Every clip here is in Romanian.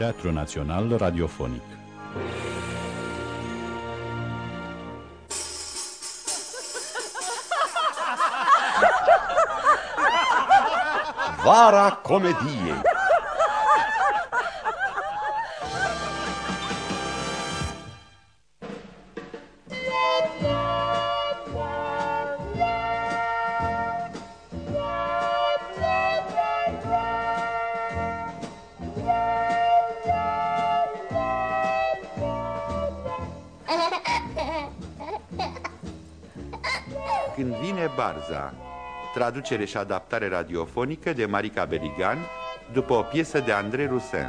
Teatru Național Radiofonic. Vara comediei. Când vine Barza, traducere și adaptare radiofonică de Marica Beligan după o piesă de André Roussin.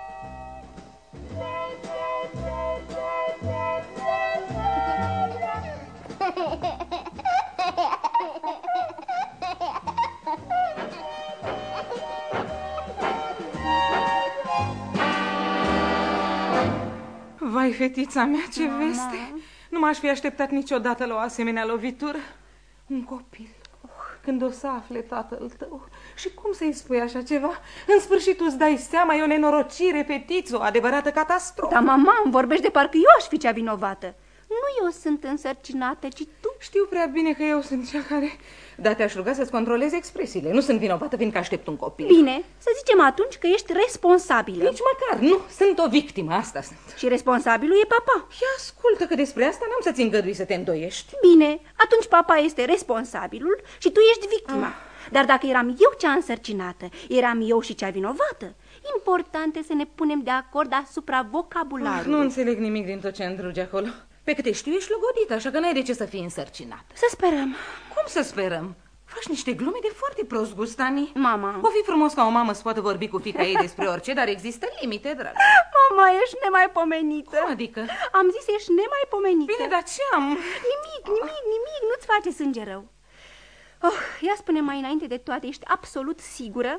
Vai, fetița mea, ce veste! Nu m-aș fi așteptat niciodată la o asemenea lovitură. Un copil. Când o să afle tatăl tău. Și cum să-i spui așa ceva? În sfârșit îți dai seama, e o nenorocire, fetiță, o adevărată catastrofă. Da, mama, îmi vorbești de parcă eu aș fi cea vinovată. Nu eu sunt însărcinată, ci tu. Știu prea bine că eu sunt cea care... Dar te-aș ruga să-ți controlezi expresiile. Nu sunt vinovată fiindcă aștept un copil. Bine, să zicem atunci că ești responsabilă. Nici măcar, nu, sunt o victimă, asta sunt. Și responsabilul e papa. Ia ascultă că despre asta n-am să-ți îngădui să te îndoiești. Bine, atunci papa este responsabilul și tu ești victima. Dar dacă eram eu cea însărcinată, eram eu și cea vinovată. Important e să ne punem de acord asupra vocabularului. Nu înțeleg nimic din tot ce îndruge acolo. Pe câte știu, ești logodită, așa că n-ai de ce să fii însărcinată. Să sperăm. Cum să sperăm? Faci niște glume de foarte prost gust, Ani. Mama. O fi frumos ca o mamă să poată vorbi cu fiica ei despre orice, dar există limite, dragă. Mama, ești nemaipomenită. Cum adică? Am zis, ești nemaipomenită. Bine, dar ce am? Nimic, nu-ți face sânge rău. Ia spune mai înainte de toate, ești absolut sigură?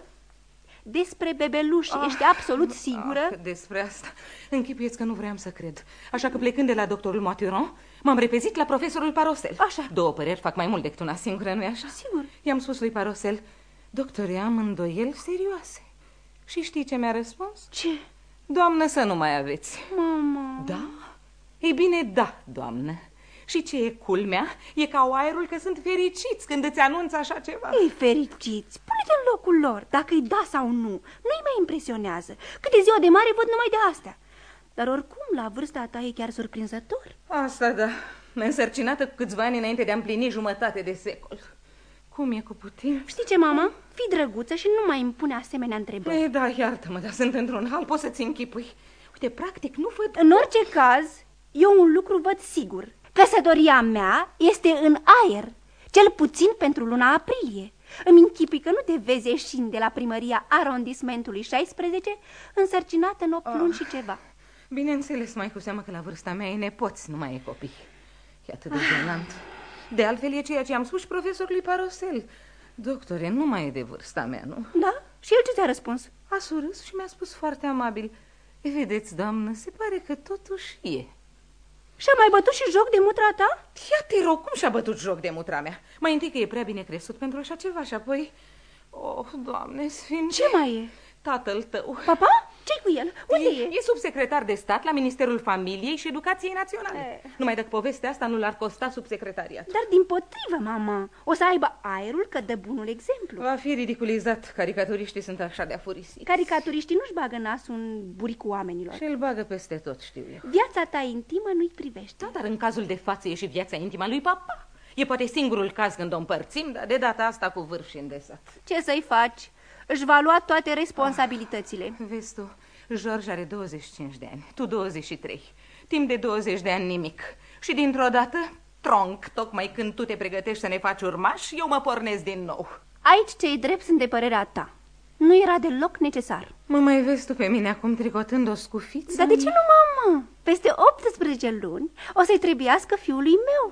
Despre bebeluș, ești absolut sigură? Despre asta. Închipuieți că nu vreau să cred. Așa că plecând de la doctorul Maturon, m-am repezit la profesorul Parosel. Așa. Două păreri fac mai mult decât una singură, nu-i așa? Sigur. I-am spus lui Parosel, doctore, am îndoieli serioase. Și știi ce mi-a răspuns? Ce? Doamnă, să nu mai aveți. Mama. Da? Ei bine, da, doamnă. Și ce e culmea? E ca aerul că sunt fericiți când îți anunță așa ceva. Ei, fericiți, pune-te în locul lor. Dacă e da sau nu-i mai impresionează. Câte ziua de mare văd numai de astea. Dar oricum, la vârsta ta e chiar surprinzător. Asta da, însărcinată cu câțiva ani înainte de a împlini jumătate de secol. Cum e cu putin? Știi ce, mama? Fii drăguță și nu mai îmi pune asemenea întrebări. Ei, da, iartă-mă, dar sunt într-un hal, poți să-ți închipui. Uite, practic nu văd... În orice caz, eu un lucru văd sigur. Căsătoria mea este în aer, cel puțin pentru luna aprilie. Îmi închipui că nu te vezi ieșind de la primăria arondismentului 16 însărcinată în 8 luni și ceva. Bineînțeles, mai cu seamă că la vârsta mea e nepoți, nu mai e copii. E atât de jenant. De altfel e ceea ce am spus și profesorului Parosel. Doctore, nu mai e de vârsta mea, nu? Da? Și el ce ți-a răspuns? A surâs și mi-a spus foarte amabil. Vedeți, doamnă, se pare că totuși e. Și-a mai bătut și joc de mutra ta? Ia te rog, cum și-a bătut joc de mutra mea? Mai întâi că e prea bine crescut pentru așa ceva și apoi... Oh, Doamne sfinte... Ce mai e? Tatăl tău. Papa? Ce-i cu el? Unde e? E subsecretar de stat la Ministerul Familiei și Educației Naționale. Numai dacă povestea asta nu l-ar costa subsecretariat. Dar dimpotrivă, mama, o să aibă aerul că dă bunul exemplu. Va fi ridiculizat. Caricaturiștii sunt așa de afurisiți. Caricaturiștii nu-și bagă nasul în buricul oamenilor. Și îl bagă peste tot, știu eu. Viața ta intimă nu-i privește. Da, dar în cazul de față e și viața intimă a lui papa. E poate singurul caz când o împărțim, dar de data asta cu vârf și îndesat. Ce să-i faci? Își va lua toate responsabilitățile. Vezi tu, George are 25 de ani, tu 23. Timp de 20 de ani nimic. Și dintr-o dată, tronc, tocmai când tu te pregătești să ne faci urmași, eu mă pornesc din nou. Aici ce-i drept sunt de părerea ta. Nu era deloc necesar. Mă mai vezi tu pe mine acum tricotând o scufiță? Dar de ce nu, mamă? Peste 18 luni o să-i trebuiască fiului meu.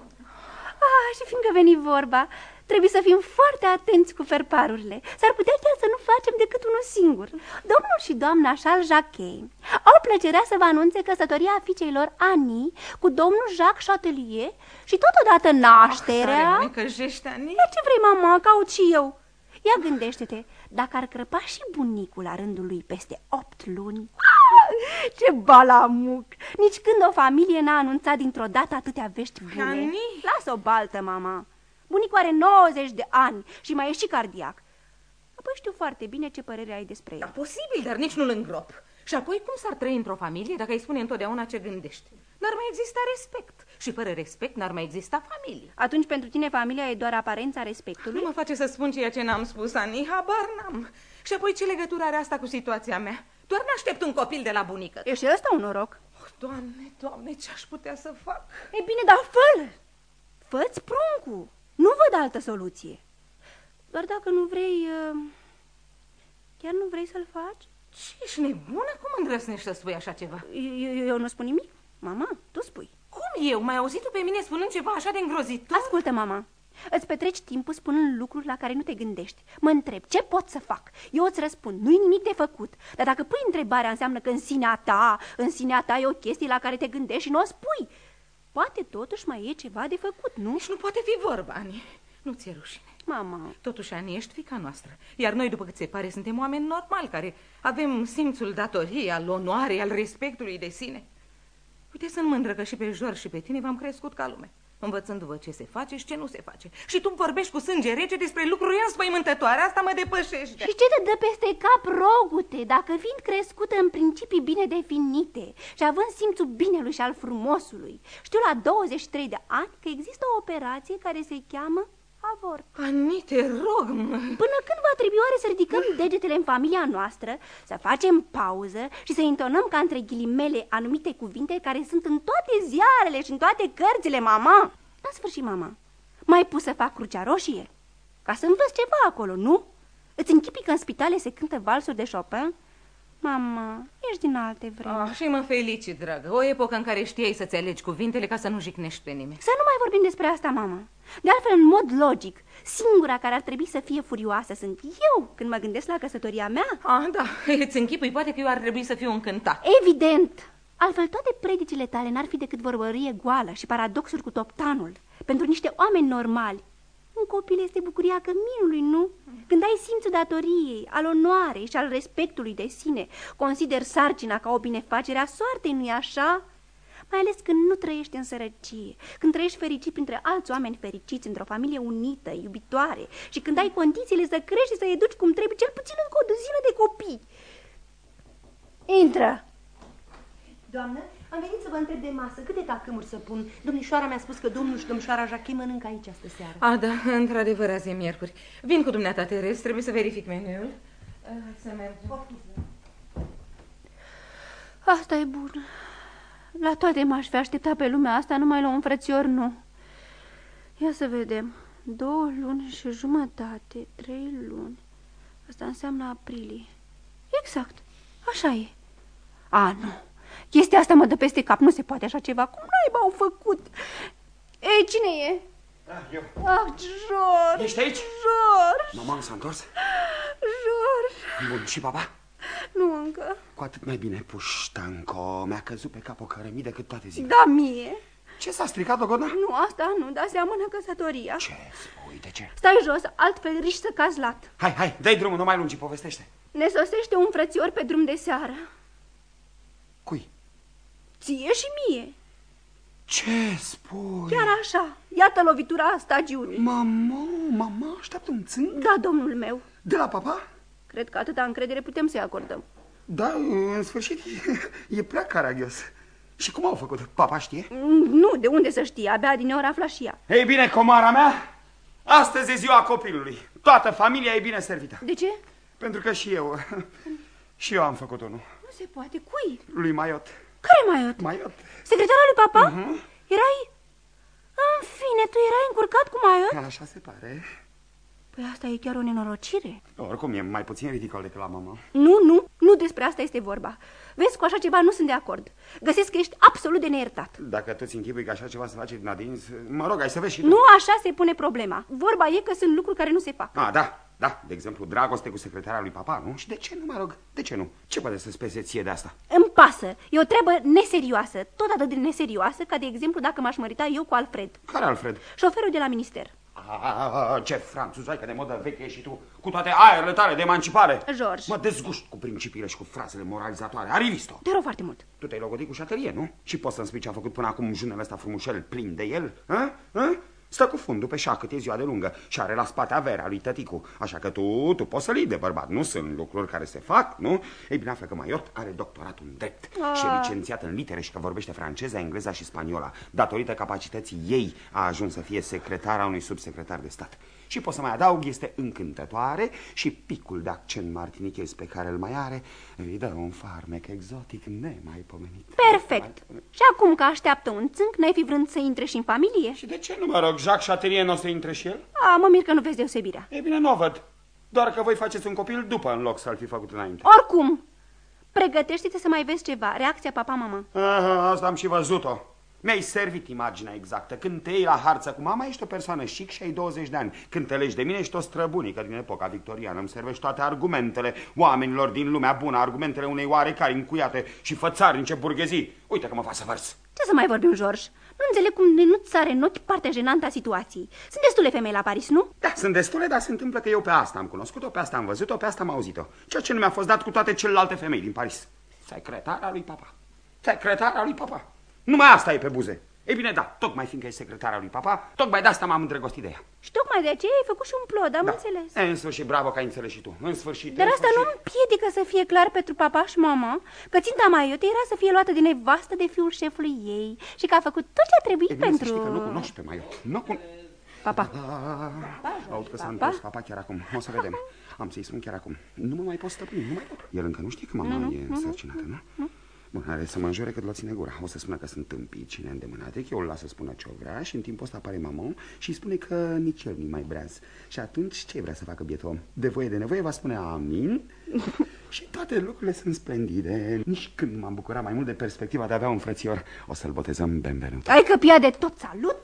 Și fiindcă veni vorba, trebuie să fim foarte atenți cu ferparurile. S-ar putea chiar să nu facem decât unul singur. Domnul și doamna Charles Jacquet au plăcerea să vă anunțe căsătoria fiicei lor Annie cu domnul Jacques Chatelier și totodată nașterea... Tare mă necăjești, Annie. Dar ce vrei, mama, caut și eu. Ia gândește-te, dacă ar crăpa și bunicul la rândul lui peste 8 luni. Ce balamuc! Nici când o familie n-a anunțat dintr-o dată atâtea vești bune. Ani? Lasă o baltă, mama. Bunicul are 90 de ani și mai e și cardiac. Apoi știu foarte bine ce părere ai despre el. Da, posibil, dar nici nu-l îngrop. Și apoi cum s-ar trăi într-o familie dacă îi spune întotdeauna ce gândești? N-ar mai exista respect. Și fără respect n-ar mai exista familie. Atunci pentru tine familia e doar aparența respectului? Nu mă face să spun ceea ce n-am spus, Ani, habar n-am. Și apoi ce legătură are asta cu situația mea? Doar n-aștept un copil de la bunică. E și ăsta un noroc. Oh, Doamne, Doamne, ce-aș putea să fac? E bine, dar fă-l! Fă-ți pruncul. Nu văd altă soluție. Doar dacă nu vrei... Chiar nu vrei să-l faci? Ce, ești nebună? Cum îndrăsnești să spui așa ceva? Eu nu spun nimic. Mama, tu spui. Cum eu? Mai auzit-o pe mine spunând ceva așa de îngrozitor? Ascultă, mama. Îți petreci timpul spunând lucruri la care nu te gândești. Mă întreb, ce pot să fac? Eu îți răspund, nu-i nimic de făcut. Dar dacă pui întrebarea, înseamnă că în sinea ta e o chestie la care te gândești și nu o spui. Poate totuși mai e ceva de făcut, nu? Nici nu poate fi vorba, Ani. Nu ți-e rușine. Mama... Totuși, Ani, ești fiica noastră. Iar noi, după cât se pare, suntem oameni normali, care avem simțul datoriei, al onoarei, al respectului de sine. Uite, sunt mândră că și pe George și pe tine v-am crescut ca lume, învățându-vă ce se face și ce nu se face. Și tu vorbești cu sânge rece despre lucruri înspăimântătoare, asta mă depășește. Și ce te dă peste cap, rogute, dacă fiind crescută în principii bine definite și având simțul binelui și al frumosului, știu la 23 de ani că există o operație care se cheamă avort. Ani, te rog, mă. Până când va trebui oare să ridicăm degetele în familia noastră, să facem pauză și să intonăm ca între ghilimele anumite cuvinte care sunt în toate ziarele și în toate cărțile, mama? În sfârșit, mama, m-ai pus să fac Crucea Roșie? Ca să învăț ceva acolo, nu? Îți închipii că în spitale se cântă valsuri de Chopin? Mama, ești din alte vremuri. Și mă felicit, dragă. O epocă în care știai să-ți alegi cuvintele ca să nu jignești pe nimeni. Să nu mai vorbim despre asta, mama. De altfel, în mod logic, singura care ar trebui să fie furioasă sunt eu când mă gândesc la căsătoria mea. Da, îți închipui, poate că eu ar trebui să fiu încântat. Evident. Altfel, toate predicile tale n-ar fi decât vorbărie goală și paradoxuri cu toptanul. Pentru niște oameni normali, un copil este bucuria căminului, nu? Când ai simțul datoriei, al onoarei și al respectului de sine, consider sarcina ca o binefacere a soartei, nu-i așa? Mai ales când nu trăiești în sărăcie, când trăiești fericit printre alți oameni fericiți, într-o familie unită, iubitoare, și când ai condițiile să crești și să educi cum trebuie, cel puțin încă o duzină de copii. Intră! Doamnă, am venit să vă întreb de masă. Câte tacâmuri să pun? Domnișoara mi-a spus că domnul și domnișoara Jacquet mănâncă aici astă seară. Da, într-adevăr, azi e miercuri. Vin cu dumneata, Terez, trebuie să verific meniul. Să mergem. Asta e bun. La toate m-aș fi așteptat pe lumea asta, numai la un frățior nu. Ia să vedem. 2 luni și jumătate, 3 luni. Asta înseamnă aprilie. Exact, așa e. Nu. Chestia asta mă dă peste cap, nu se poate așa ceva. Cum naiba au făcut? Ei, cine e? Eu. George! Ești aici? George! Mama s-a întors? George! Bun, și papa? Nu încă. Cu atât mai bine, puștanco. Mi-a căzut pe cap o cărămidă cât toate zilele. Da, mie. Ce s-a stricat, Dogodna? Nu, asta nu, dar seamănă căsătoria. Ce spui, de ce? Stai jos, altfel riști să cazi lat. Hai, dai drumul, nu mai lungi, povestește. Ne sosește un frățior pe drum de seară. Cui? Ție și mie. Ce spui? Chiar așa. Iată lovitura stagiunii. Mama, așteaptă un țânc? Da, domnul meu. De la papa? Cred că atâta încredere putem să-i acordăm. Da, în sfârșit, e prea caragios. Și cum au făcut? Papa știe? Nu, de unde să știe? Abia din ora afla și ea. Ei bine, comara mea, astăzi e ziua copilului. Toată familia e bine servită. De ce? Pentru că și eu am făcut unul. Nu se poate. Cui? Lui Maiot. Care Maiot? Maiot. Secretara lui papa? Erai... În fine, tu erai încurcat cu Maiot? Așa se pare. Păi asta e chiar o nenorocire. Oricum, e mai puțin ridicol decât la mama. Nu despre asta este vorba. Vezi, cu așa ceva nu sunt de acord. Găsesc că ești absolut de neiertat. Dacă tu ți închipui că așa ceva se face din adins, mă rog, hai să vezi și tu. Nu așa se pune problema. Vorba e că sunt lucruri care nu se fac. Da, de exemplu, dragoste cu secretara lui papa, nu? Și de ce nu, mă rog, de ce nu? Ce poate să spese ție de asta? Îmi pasă, e o treabă neserioasă. Tot atât de neserioasă ca, de exemplu, dacă m-aș mărita eu cu Alfred. Care Alfred? Șoferul de la minister. Ce franțuzoică de modă veche ești și tu, cu toate aerele tale de emancipare. George. Mă dezgust cu principiile și cu frazele moralizatoare. Arivisto. Te rog foarte mult. Tu te-ai logodit cu șaterie, nu? Și poți să-mi spui ce a făcut până acum junele ăsta frumușel plin de el? Ha? Stă cu fundul pe șa cât e ziua de lungă și are la spate averea lui tăticu. Așa că tu poți să-l iei de bărbat. Nu sunt lucruri care se fac, nu? Ei bine, află că Maiot are doctorat în drept și e licențiat în litere și că vorbește franceza, engleza și spaniola. Datorită capacității ei a ajuns să fie secretara unui subsecretar de stat. Și pot să mai adaug, este încântătoare și picul de accent martinichez pe care îl mai are îi dă un farmec exotic nemaipomenit. Perfect. Și acum că așteaptă un țânc, n-ai fi vrând să intre și în familie? Și de ce nu, mă rog, Jacques Chaterie nu o să intre și el? Mă mir că nu vezi deosebirea. Ei bine, nu o văd. Doar că voi faceți un copil după, în loc să-l fi făcut înainte. Oricum, pregătește-te să mai vezi ceva. Reacția papa-mama. Asta am și văzut-o. Mi-ai servit imaginea exactă. Când te iei la harță cu mama, ești o persoană chic și ai 20 de ani. Când te legi de mine, ești o străbunică din epoca victoriană. Îmi servești toate argumentele oamenilor din lumea bună, argumentele unei oarecare încuiate și fățarnice burghezii. Uite că mă fac să vărs. Ce să mai vorbim, George? Nu înțeleg cum nu-ți sare în ochi partea jenantă a situației. Sunt destule femei la Paris, nu? Da, sunt destule, dar se întâmplă că eu pe asta am cunoscut-o, pe asta am văzut-o, pe asta am auzit-o. Ceea ce nu mi-a fost dat cu toate celelalte femei din Paris. Secretara lui papa. Secretara lui papa. Numai asta e pe buze. Ei bine, da, tocmai fiindcă e secretara lui papa, tocmai de asta m-am îndrăgostit de ea. Și tocmai de aceea ai făcut și un plod, am înțeles. În sfârșit, bravo că ai înțeles și tu. În sfârșit. Dar asta nu împiedică să fie clar pentru papa și mama că ținta Maiote era să fie luată de nevastă de fiul șefului ei și că a făcut tot ce a trebuit pentru... Să știi că nu cunoști pe Maiote. Papa. Aud că s-a întors papa chiar acum. O să vedem. Am să-i spun chiar acum. Nu mă mai pot stăpâni, nu mai pot. El încă nu știe că mama e însărcinată, nu? Bun, are să mă înjure că l-o ține gura. O să spună că sunt tâmpit și neîndemânate, că eu îl las să spună ce-o vrea și în timpul ăsta apare mamon și îi spune că nici el nu mai breaz. Și atunci ce vrea să facă bietul om? De voie de nevoie va spune amin și toate lucrurile sunt splendide. Nici când m-am bucurat mai mult de perspectiva de a avea un frățior. O să-l botezăm Benvenuto. Ai căpia de tot, salut!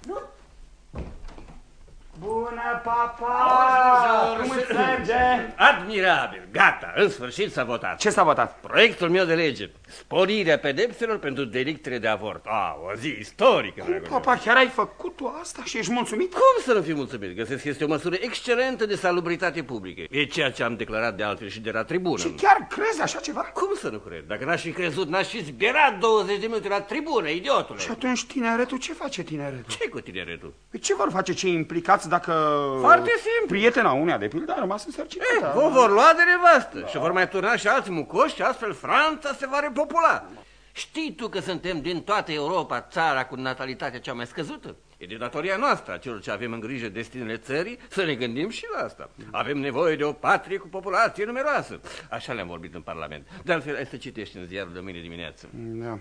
Bună, papa! Cum îți merge? Admirabil, gata, în sfârșit s-a votat. Ce s-a votat? Proiectul meu de lege, sporirea pedepselor pentru delictele de avort. O zi istorică. Papa, chiar ai făcut tu asta și ești mulțumit? Cum să nu fiu mulțumit? Găsesc că este o măsură excelentă de salubritate publică. E ceea ce am declarat de altfel și de la tribună. Și chiar crezi așa ceva? Cum să nu cred? Dacă n-aș fi crezut, n-aș fi zbierat 20 de minute la tribună, idiotule. Și atunci tineretul, ce face tineretul? Ce cu tineretul? Ce vor face cei implicați dacă... Foarte simplu. Prietena uneia, de pildă, a rămas însărcinată. O vor lua de nevastă și vor mai turna și alți mucoși și astfel Franța se va repopula. Știi tu că suntem din toată Europa țara cu natalitatea cea mai scăzută? E de datoria noastră, a celor ce avem în grijă destinele țării, să ne gândim și la asta. Avem nevoie de o patrie cu populație numeroasă. Așa le-am vorbit în Parlament. De altfel, ai să citești în ziarul de mâine dimineață. Da.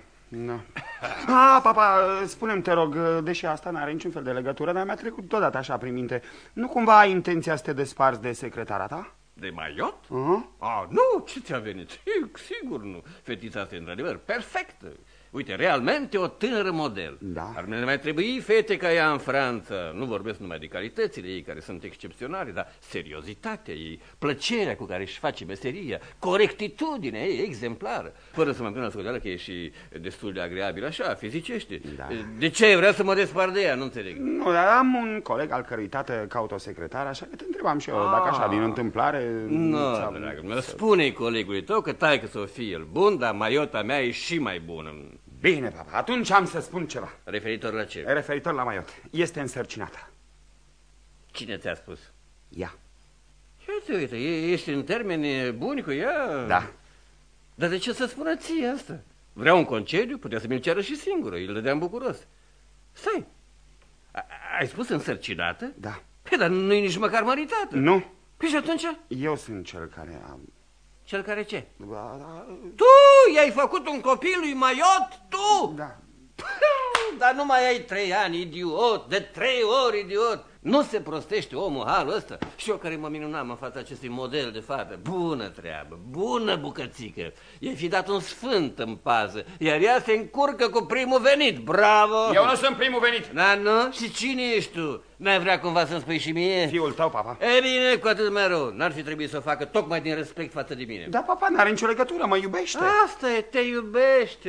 Papa, spune-mi, te rog, deși asta n-are niciun fel de legătură, dar mi-a trecut deodată așa prin minte. Nu cumva ai intenția să te desparți de secretara ta? De Maiot? Nu, ce ți-a venit? Sigur nu. Fetița asta e într-adevăr perfectă. Uite, realmente o tânără model. Da. Ar mai trebui fete ca ea în Franța. Nu vorbesc numai de calitățile ei, care sunt excepționale, dar seriozitatea ei, plăcerea cu care își face meseria, corectitudinea ei exemplară. Fără să mă pun la socoteală că e și destul de agreabil așa, fizicește. Da. De ce vrea să mă despart de ea? Nu înțeleg. Nu, dar am un coleg al cărui tată caută o secretară, așa că te întrebam și eu, dacă așa, din întâmplare... Nu, dragul meu, spune-i colegului tău că taică să o fie el bun, dar Maiota mea e și mai bună. Bine, papa, atunci am să spun ceva. Referitor la ce? Referitor la Maiot. Este însărcinată. Cine ți-a spus? Ea. Uite, ești în termeni buni cu ea? Da. Dar de ce să spună ție asta? Vrea un concediu? Putea să mi-l ceară și singură, îl dădeam bucuros. Stai, ai spus însărcinată? Da. Păi, dar nu-i nici măcar măritată. Nu. Păi și atunci? Eu sunt cel care am... Cel care ce? Da. Tu i-ai făcut un copil lui Maiot? Tu? Da. Dar nu mai ai 3 ani, idiot, de 3 ori idiot. Nu se prostește omul halul ăsta. Și eu care mă minunam în fața acestui model de fată. Bună treabă, bună bucățică. I-ai fi dat un sfânt în pază, iar ea se încurcă cu primul venit. Bravo! Eu nu sunt primul venit. Da, nu? Și cine ești tu? N-ai vrea cumva să-mi spui și mie? Fiul tău, papa. E bine, cu atât mai rău. N-ar fi trebuit să o facă tocmai din respect față de mine. Da, papa, n-are nicio legătură, mă iubește. Asta e, te iubește.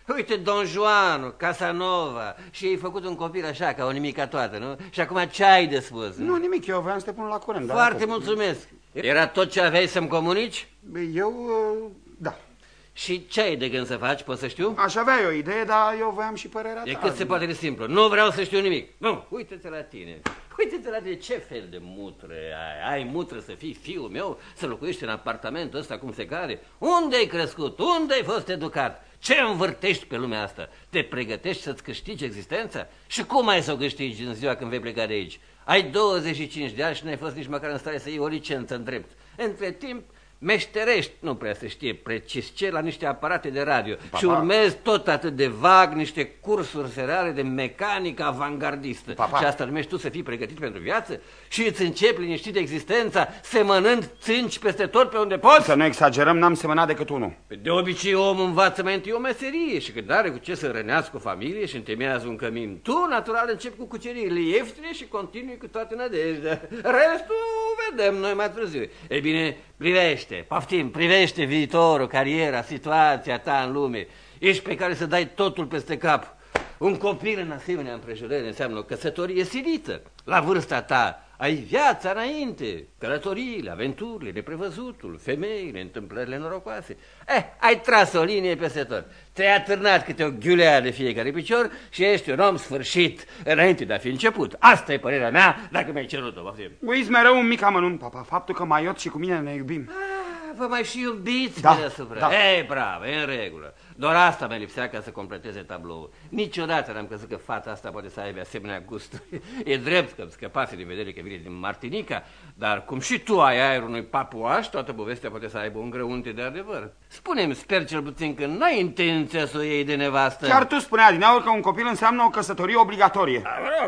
Uite, Don Juan, Casanova, și ai făcut un copil așa, ca o nimica toată, nu? Și acum ce ai de spus? Nu, nimic, eu voiam să te pun la curent. Foarte mulțumesc. Era tot ce aveai să-mi comunici? Eu, da. Și ce ai de gând să faci, poți să știu? Aș avea eu o idee, dar eu voiam și părerea ta. E cât se poate de simplu. Nu vreau să știu nimic. Nu, uite-te la tine. Uite-te la tine, ce fel de mutră ai? Ai mutră să fii fiul meu, să locuiești în apartamentul ăsta cum se cade? Unde ai crescut? Unde ai fost educat? Ce învârtești pe lumea asta? Te pregătești să-ți câștigi existența? Și cum ai să o câștigi în ziua când vei pleca de aici? Ai 25 de ani și n-ai fost nici măcar în stare să iei o licență în drept. Între timp, meșterești, nu prea se știe precis ce, la niște aparate de radio. Papa. Și urmezi tot atât de vag niște cursuri seriale de mecanică avangardistă. Papa. Și asta numești tu să fii pregătit pentru viață? Și îți începi liniștit existența, semănând țânci peste tot pe unde poți? Să nu exagerăm, n-am semănat decât unul. De obicei omul învață mai întâi o meserie și când are cu ce să rănească o familie și întemeiază un cămin, tu, natural, începi cu cuceririle ieftine și continui cu toată nădejdea. Restul vedem noi mai târziu. Ei bine, privește, poftim, privește viitorul, cariera, situația ta în lume. Ești pe care să dai totul peste cap. Un copil în asemenea împrejurări înseamnă o căsătorie silită. La vârsta ta ai viața înainte, călătoriile, aventurile, neprevăzutul, femeile, întâmplările norocoase. Ai tras o linie peste tot. Te-ai atârnat câte o ghiulea de fiecare picior și ești un om sfârșit înainte de a fi început. Asta e părerea mea, dacă mi-ai cerut-o, poftim. Uiți mereu un mic amănunt, papa, faptul că Maiot și cu mine ne iubim. Vă mai și iubiți da, pe deasupra. Da. Ei, bravo, e în regulă. Doar asta mi-a lipsea ca să completeze tabloul. Niciodată n-am crezut că fata asta poate să aibă asemenea gusturi. E drept că îmi scăpase din vedere că vine din Martinica, dar cum și tu ai aerul unui papuaș, toată povestea poate să aibă un grăunte de adevăr. Spune-mi, sper cel puțin că n-ai intenția să o iei de nevastă. Chiar tu spuneai adineauri că un copil înseamnă o căsătorie obligatorie.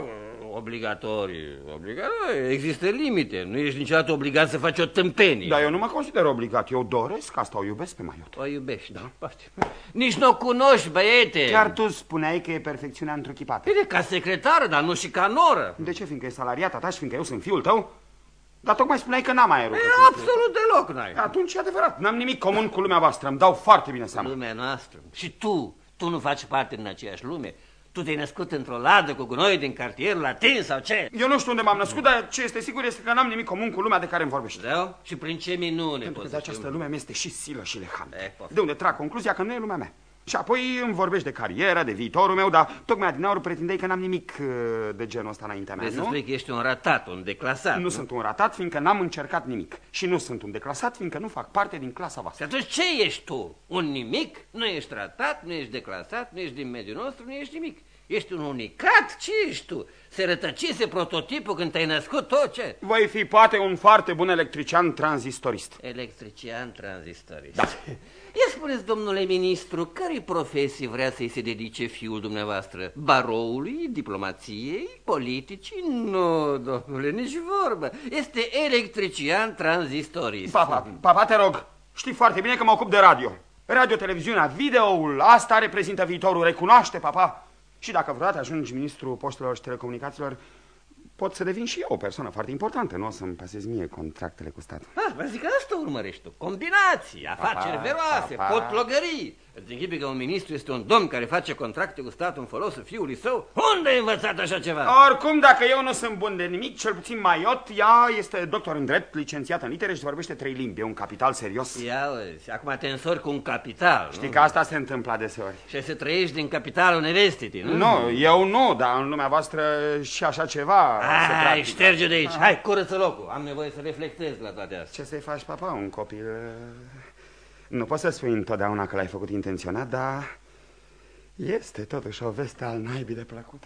Obligatorii. Există limite. Nu ești niciodată obligat să faci o tâmpenie. Dar eu nu mă consider obligat. Eu doresc asta, o iubesc pe Maiot. O iubești, da? Nici nu o cunoști, băiete. Chiar tu spuneai că e perfecțiunea întruchipată. Bine, ca secretară, dar nu și ca noră. De ce? Fiindcă e salariata ta și fiindcă eu sunt fiul tău? Dar tocmai spuneai că n-am aerul. Absolut deloc n-ai. Atunci e adevărat. N-am nimic comun cu lumea voastră. Îmi dau foarte bine seama. Lumea noastră. Și tu nu faci parte din aceeași lume. Tu te-ai născut într-o ladă cu gunoi din cartierul latin sau ce? Eu nu știu unde m-am născut, dar ce este sigur este că n-am nimic comun cu lumea de care îmi vorbești. Da? Și prin ce minune? Pentru că de această lume mi este și silă și lehamă. Poftim. De unde trag concluzia că nu e lumea mea. Și apoi îmi vorbești de carieră, de viitorul meu, dar tocmai adineauri pretindeai că n-am nimic de genul ăsta înaintea mea, nu? Să spui că ești un ratat, un declasat. Nu sunt un ratat, fiindcă n-am încercat nimic. Și nu sunt un declasat, fiindcă nu fac parte din clasa voastră. Și atunci ce ești tu? Un nimic? Nu ești ratat, nu ești declasat, nu ești din mediul nostru, nu ești nimic. Ești un unicat? Ce ești tu? Se rătăcise prototipul când te-ai născut tot ce? Voi fi poate un foarte bun electrician tranzistorist. Electrician tranzistorist. Da. Ia spuneți, domnule ministru, cărei profesii vrea să-i se dedice fiul dumneavoastră? Baroului, diplomației, politicii? Nu, domnule, nici vorbă. Este electrician tranzistorist. Papa, te rog, știi foarte bine că mă ocup de radio. Radio, televiziunea, videoul, asta reprezintă viitorul, recunoaște, papa. Și dacă vreodată ajungi ministrul poștelor și telecomunicațiilor, pot să devin și eu o persoană foarte importantă. Nu o să-mi pasez mie contractele cu statul. Vă zic că asta urmărești tu. Combinații, afaceri veroase, potlogării. Îți închipui că un ministru este un domn care face contracte cu statul în folosul fiului său? Unde ai învățat așa ceva? Oricum, dacă eu nu sunt bun de nimic, cel puțin Maiot, ea este doctor în drept, licențiată în litere și vorbește 3 limbi. E un capital serios. Ia uzi, acum te însori cu un capital. Știi că asta se întâmplă adeseori. Și să trăiești din capitalul nevestitei, nu? Nu, eu nu, dar în lumea voastră și așa ceva se practică. Hai, șterge de aici, hai, curăță locul. Am nevoie să reflectez la toate astea. Ce să-i faci, papa, un copil... Nu poți să spui întotdeauna că l-ai făcut intenționat, dar este totuși o veste al naibii de plăcută.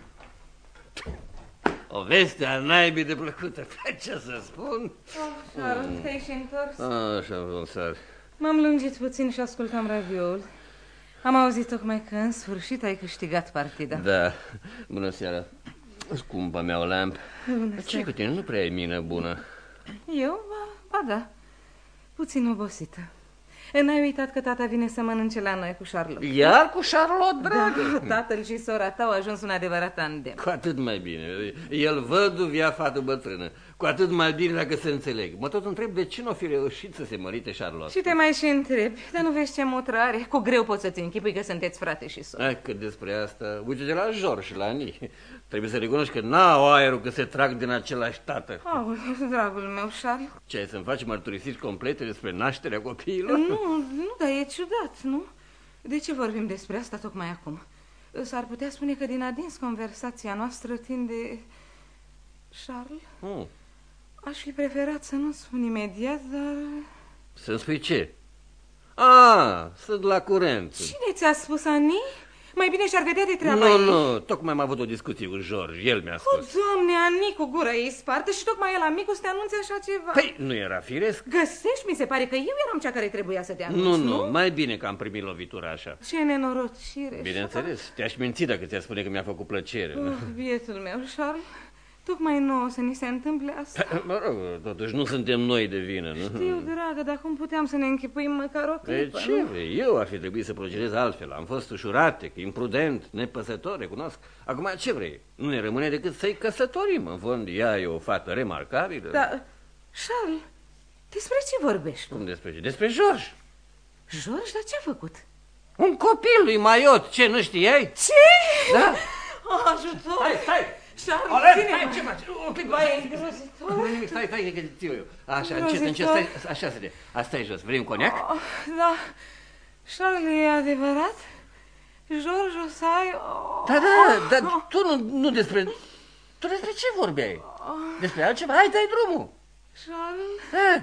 O veste al naibii de plăcută, ce să spun? Charles, te-ai și întors? Așa, Vonsar. M-am lungit puțin și ascultam radioul. Am auzit tocmai că în sfârșit ai câștigat partida. Da, bună seara. Scumpa mea Olamp. Ce cu tine? Nu prea e mină bună. Eu? Ba da, puțin obosită. N-ai uitat că tata vine să mănânce la noi cu Charlotte? Iar cu Charlotte, dragă? Da, tatăl și sora ta au ajuns un adevărat tandem. Cu atât mai bine. El văduv, ea fată bătrână. Cu atât mai bine dacă se înțeleg. Mă tot întreb de ce nu o fi reușit să se mărite Charlotte. Și te mai și întrebi, dar nu vezi ce motră are? Cu greu poți să-ți închipui că sunteți frate și soră. Cât despre asta, uite de la George și la Ani. Trebuie să recunoști că n-au aerul că se trag din același tată. Dragul meu, Charles. Ce ai să-mi faci mărturisiri complete despre nașterea copiilor? Nu, dar e ciudat, nu? De ce vorbim despre asta tocmai acum? S-ar putea spune că din adins conversația noastră tinde... Charles? Aș fi preferat să nu spun imediat, dar... Să-mi spui ce? Sunt la curent. Cine ți-a spus, Ani? Mai bine și-ar vedea de treaba ei. Nu, tocmai am avut o discuție cu George, el mi-a spus. Doamne, Ani, cu gura ei spartă și tocmai el, amicul, să te anunțe așa ceva. Păi, nu era firesc? Găsești, mi se pare că eu eram cea care trebuia să te anunț, nu? Mai bine că am primit lovitura așa. Ce nenorocire. Bineînțeles, te-aș minți dacă ți-a spune că mi-a făcut plăcere. Bietul meu, Charles. Tocmai nouă să ni se întâmple asta. Mă rog, totuși nu suntem noi de vină, nu? Știu, dragă, dar cum puteam să ne închipuim măcar o clipă? Ce vrei? Eu ar fi trebuit să procedez altfel. Am fost ușuratic, imprudent, nepăsător, recunosc. Acum ce vrei? Nu ne rămâne decât să-i căsătorim. În fond, ea e o fată remarcabilă. Dar, Charles, despre ce vorbești? Cum despre ce? Despre George. George? Dar ce-a făcut? Un copil lui Maiot. Ce, nu știai? Ce? Da. Ajutor! Stai! Charles, ce faci? Un pic, e îngrozitor. nimic, stai, că țiu eu. Așa, încet, stai, așa să de. Asta e jos. Vrei un coniac? Da. Charles, e adevărat? George, o să ai... Da, dar tu nu despre... Tu despre ce vorbeai? Despre altceva? Hai, dai drumul. Charles?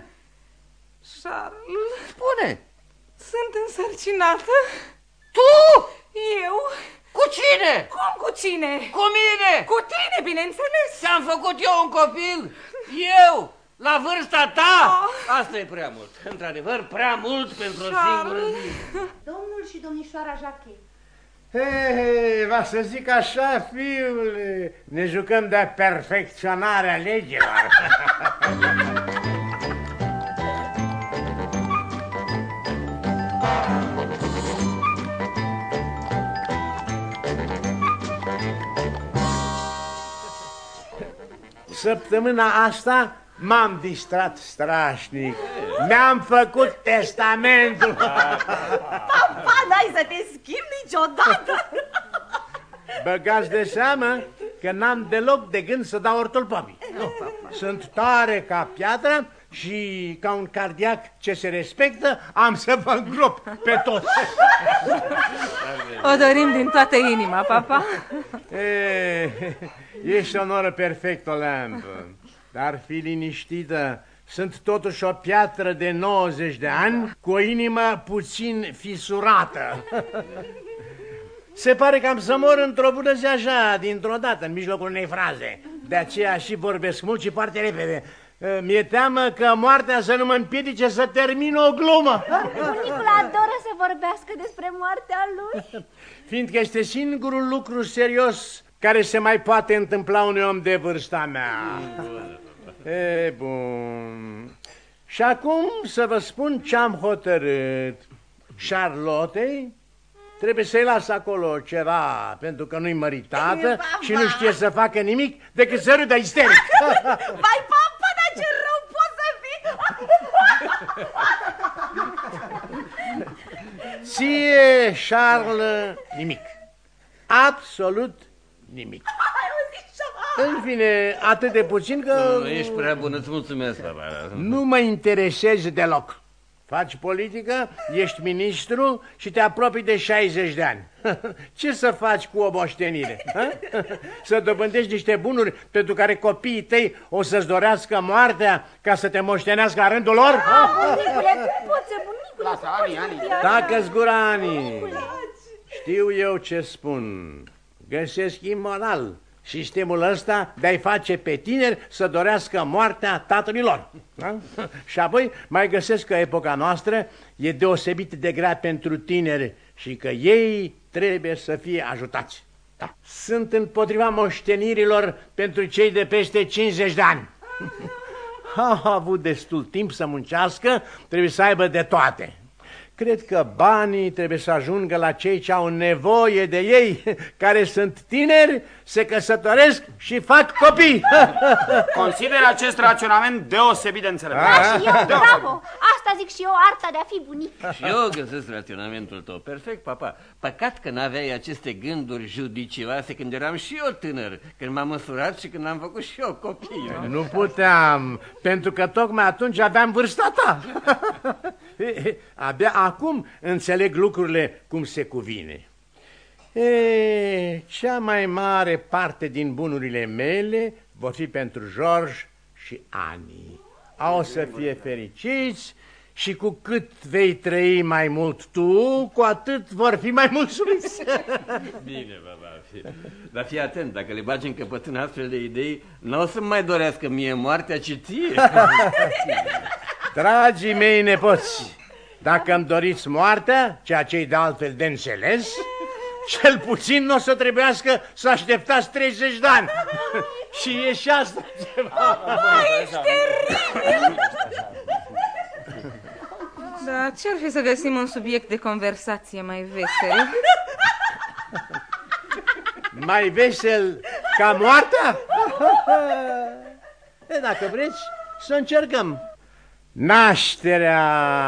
Charles? Spune. Sunt însărcinată. Tu? Eu? Cu cine? Cum cu cine? Cu mine! Cu tine, bineînțeles! Ți-am făcut eu un copil? Eu? La vârsta ta? Asta e prea mult. Într-adevăr, prea mult pentru o singură zi. Domnul și domnișoara Jacquet. Hei, va să zic așa, fiule, ne jucăm de perfecționarea legilor. Săptămâna asta m-am distrat strașnic. Mi-am făcut testamentul. Papa, n-ai să te schimbi niciodată. Băgați de seamă că n-am deloc de gând să dau ortul popii. Sunt tare ca piatră și ca un cardiac ce se respectă am să vă îngrop pe toți. O dorim din toată inima, papa. Ești o noră perfect, Olamp. Dar fi liniștită, sunt totuși o piatră de 90 de ani cu o inimă puțin fisurată. Se pare că am să mor într-o bună zi așa, dintr-o dată, în mijlocul unei fraze. De aceea și vorbesc mult și foarte repede. Mi-e teamă că moartea să nu mă împiedice să termin o glumă. Bunicul adoră să vorbească despre moartea lui. Fiindcă este singurul lucru serios care se mai poate întâmpla unui om de vârsta mea. Bun. Și acum să vă spun ce-am hotărât. Charlotte trebuie să-i las acolo ceva, pentru că nu-i măritată și nu știe să facă nimic decât să râdă isteric. Vai, papa, dar ce rău poți să fii! Ție, Charles, nimic. Absolut nimic. În fine, atât de puțin că... Nu, ești prea bun, îți mulțumesc, papa. Nu mă interesezi deloc. Faci politică, ești ministru și te apropii de 60 de ani. Ce să faci cu o moștenire? Să dobândești niște bunuri pentru care copiii tăi o să-ți dorească moartea ca să te moștenească la rândul lor? Bunicule, cum poți, bunicule? Tacă-ți gura, Ani. Știu eu ce spun. Găsesc imoral sistemul ăsta de a-i face pe tineri să dorească moartea tatălui lor. Da? Și apoi mai găsesc că epoca noastră e deosebit de grea pentru tineri și că ei trebuie să fie ajutați. Da. Sunt împotriva moștenirilor pentru cei de peste 50 de ani. Au avut destul timp să muncească, trebuie să aibă de toate. cred că banii trebuie să ajungă la cei ce au nevoie de ei, care sunt tineri, se căsătoresc și fac copii. Consider acest raționament deosebit de înțelept. Da, și eu, bravo! Asta zic și eu, arta de a fi bunic. Și eu găsesc raționamentul tău perfect, papa. Păcat că n-aveai aceste gânduri judicioase când eram și eu tânăr, când m-am măsurat și când am făcut și eu copii. Nu puteam, pentru că tocmai atunci aveam vârsta ta. Abia acum înțeleg lucrurile cum se cuvine. Cea mai mare parte din bunurile mele vor fi pentru George și Ani. O să fie fericiți și cu cât vei trăi mai mult tu, cu atât vor fi mai mulțumiți. Bine, baba, dar fii atent, dacă le bagi în căpătână astfel de idei, n-o să mai dorească mie moartea, ci ție. Dragii mei nepoți, dacă îmi doriți moartea, ceea ce-i de altfel de înțeles, cel puțin nu o să trebuiască să așteptați 30 de ani. Și e și asta ceva. Da, ce-ar fi să găsim un subiect de conversație mai vesel? Mai vesel ca moartea? Dacă vreți, să încercăm. Nașterea.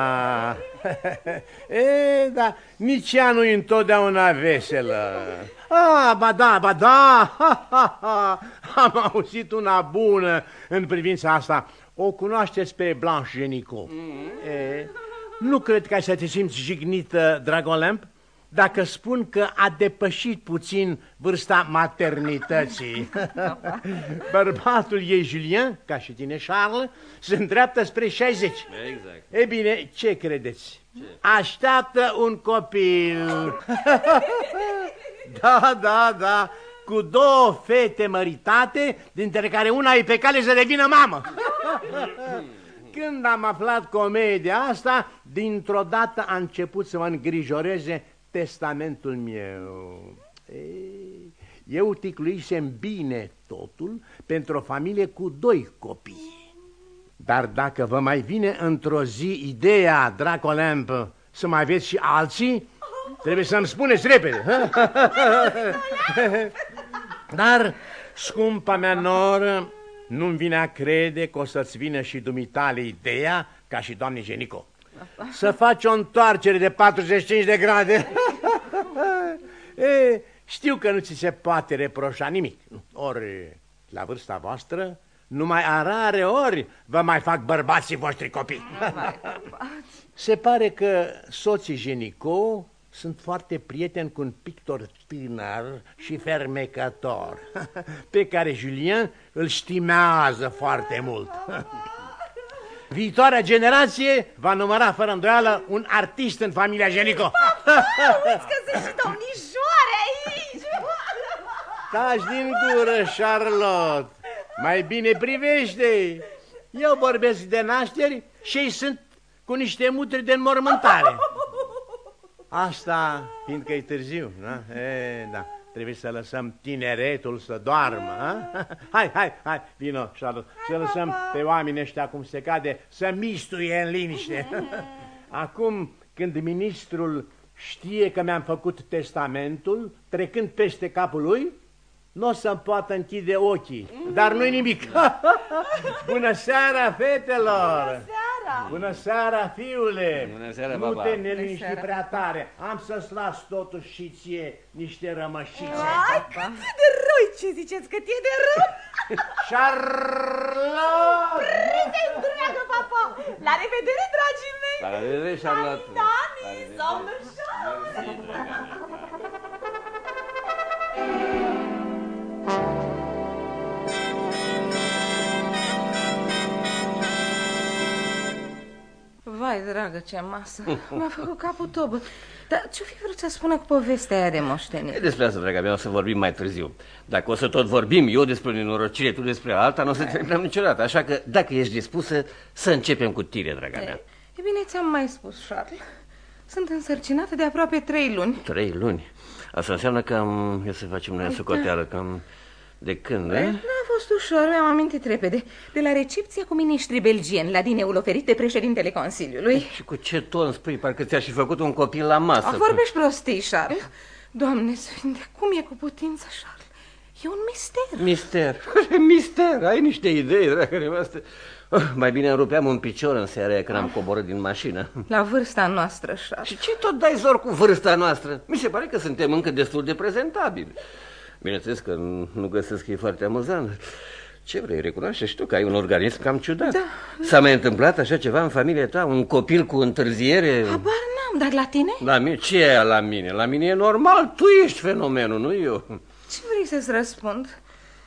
Da, nici ea nu-i întotdeauna veselă. Ba da, am auzit una bună în privința asta. O cunoașteți pe Blanche Genicault. Nu cred că ai să te simți jignită, Dragolemp, dacă spun că a depășit puțin vârsta maternității. Bărbatul ei, Julien, ca și tine, Charles, se îndreaptă spre 60. Exact. E bine, ce credeți? Așteaptă un copil. Da, cu 2 fete măritate, dintre care una e pe cale să devină mamă. Când am aflat comedia asta, dintr-o dată a început să mă îngrijoreze testamentul meu. Eu ticluisem bine totul pentru o familie cu 2 copii. Dar dacă vă mai vine într-o zi ideea, Dracolemp, să mai aveți și alții, trebuie să-mi spuneți repede. Dar, scumpa mea noră, nu-mi vine a crede că o să-ți vină și dumitale ideea, ca și doamne Genicault, să faci o întoarcere de 45 de grade. Știu că nu ți se poate reproșa nimic. Ori, la vârsta voastră, numai a rare ori vă mai fac bărbații voștri copii. Se pare că soții Genicault sunt foarte prieteni cu un pictor tânăr și fermecător, pe care Julien îl stimează foarte mult. Viitoarea generație va număra fără îndoială un artist în familia Genicault. Uiți că sunt și domnișoare aici! Taci din gură, Charlotte. Mai bine privește. Eu vorbesc de nașteri și ei sunt cu niște mutri de înmormântare. Asta fiindcă e târziu, da? Da, trebuie să lăsăm tineretul să doarmă. Hai, vino, Charlotte, să lăsăm pe oamenii ăștia cum se cade să mistuie în liniște. Acum, când ministrul știe că mi-am făcut testamentul, trecând peste capul lui, nu o să-mi poată închide ochii, dar nu-i nimic. Bună seara, fetelor! Bună seara! Bună seara, fiule! Bună seara, nu baba! te neliniști prea tare, am să-ți las totuși și ție niște rămășițe. Ai, cât e de rău! Ce ziceți, cât e de rău? Charlotte! Priveți, dragă papa! La revedere, dragii mei! La revedere, Charlotte! Dani, domnișoare! Vai, dragă, ce masă. Mi-a făcut capul tobă. Dar ce-o fi vrut să spună cu povestea aia de moștenire? Despre asta, draga mea, o să vorbim mai târziu. Dacă o să tot vorbim, eu despre nenorocire, tu despre alta, nu o să terminăm niciodată. Așa că, dacă ești dispusă, să începem cu tine, draga mea. E bine, ți-am mai spus, Charles. Sunt însărcinată de aproape 3 luni. 3 luni? Asta înseamnă că am... Eu să facem noi o socoteală, că am De când, N-a fost ușor, mi-am amintit repede. De la recepția cu miniștrii belgieni, la dineul oferit de președintele Consiliului. Și cu ce ton spui? Parcă ți-a și făcut un copil la masă. Vorbești prostii, Charles. Doamne sfinte, cum e cu putință, Charles? E un mister. Mister? Mister? Ai niște idei, dragă nevastă. Mai bine îmi rupeam un picior în seara când am coborât din mașină. La vârsta noastră, Charles. Și ce tot dai zor cu vârsta noastră? Mi se pare că suntem încă destul de prezentabili. Bineînțeles că nu găsesc că e foarte amuzant. Ce vrei, recunoaște și tu că ai un organism cam ciudat. Da. S-a mai întâmplat așa ceva în familia ta? Un copil cu întârziere? Habar n-am, dar la tine? La mine? Ce e la mine? La mine e normal, tu ești fenomenul, nu eu. Ce vrei să-ți răspund?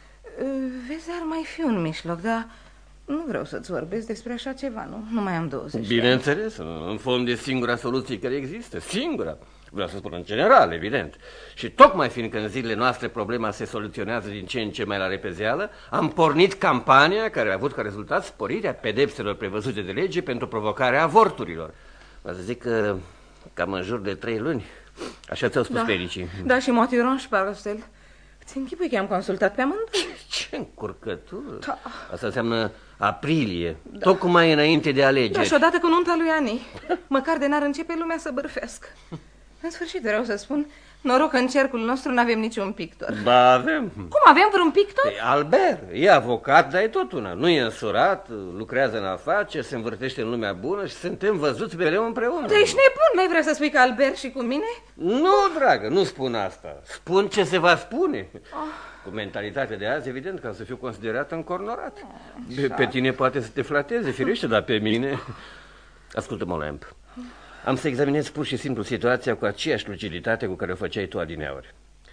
Vezi, ar mai fi un mijloc, dar nu vreau să-ți vorbesc despre așa ceva, nu mai am 20. Bineînțeles, în fond e singura soluție care există, singura. Vreau să spun în general, evident. Și tocmai fiindcă în zilele noastre problema se soluționează din ce în ce mai la repezeală, am pornit campania care a avut ca rezultat sporirea pedepselor prevăzute de lege pentru provocarea avorturilor. Vă să zic că cam în jur de 3 luni, așa ți-au spus medicii. Da, și Motiron și Parostel. Îți închipui că am consultat pe amândoi. Ce încurcătură! Da. Asta înseamnă aprilie, tocmai înainte de alegeri. Da, și odată cu nunta lui Ani. Măcar de n-ar începe lumea să bârfească. În sfârșit, vreau să spun, noroc că în cercul nostru n-avem niciun pictor. Ba, avem. Cum, avem vreun pictor? Albert, e avocat, dar e tot una. Nu e însurat, lucrează în afaceri, se învârtește în lumea bună și suntem văzuți mereu împreună. Deci nebun, n-ai vrea să spui că Albert și cu mine? Nu, dragă, nu spun asta. Spun ce se va spune. Cu mentalitatea de azi, evident, ca să fiu considerat încornorat. Pe tine poate să te flateze, firește, dar pe mine... Ascultă-mă, Lamp. Am să examinez pur și simplu situația cu aceeași luciditate cu care o făceai tu adineauri.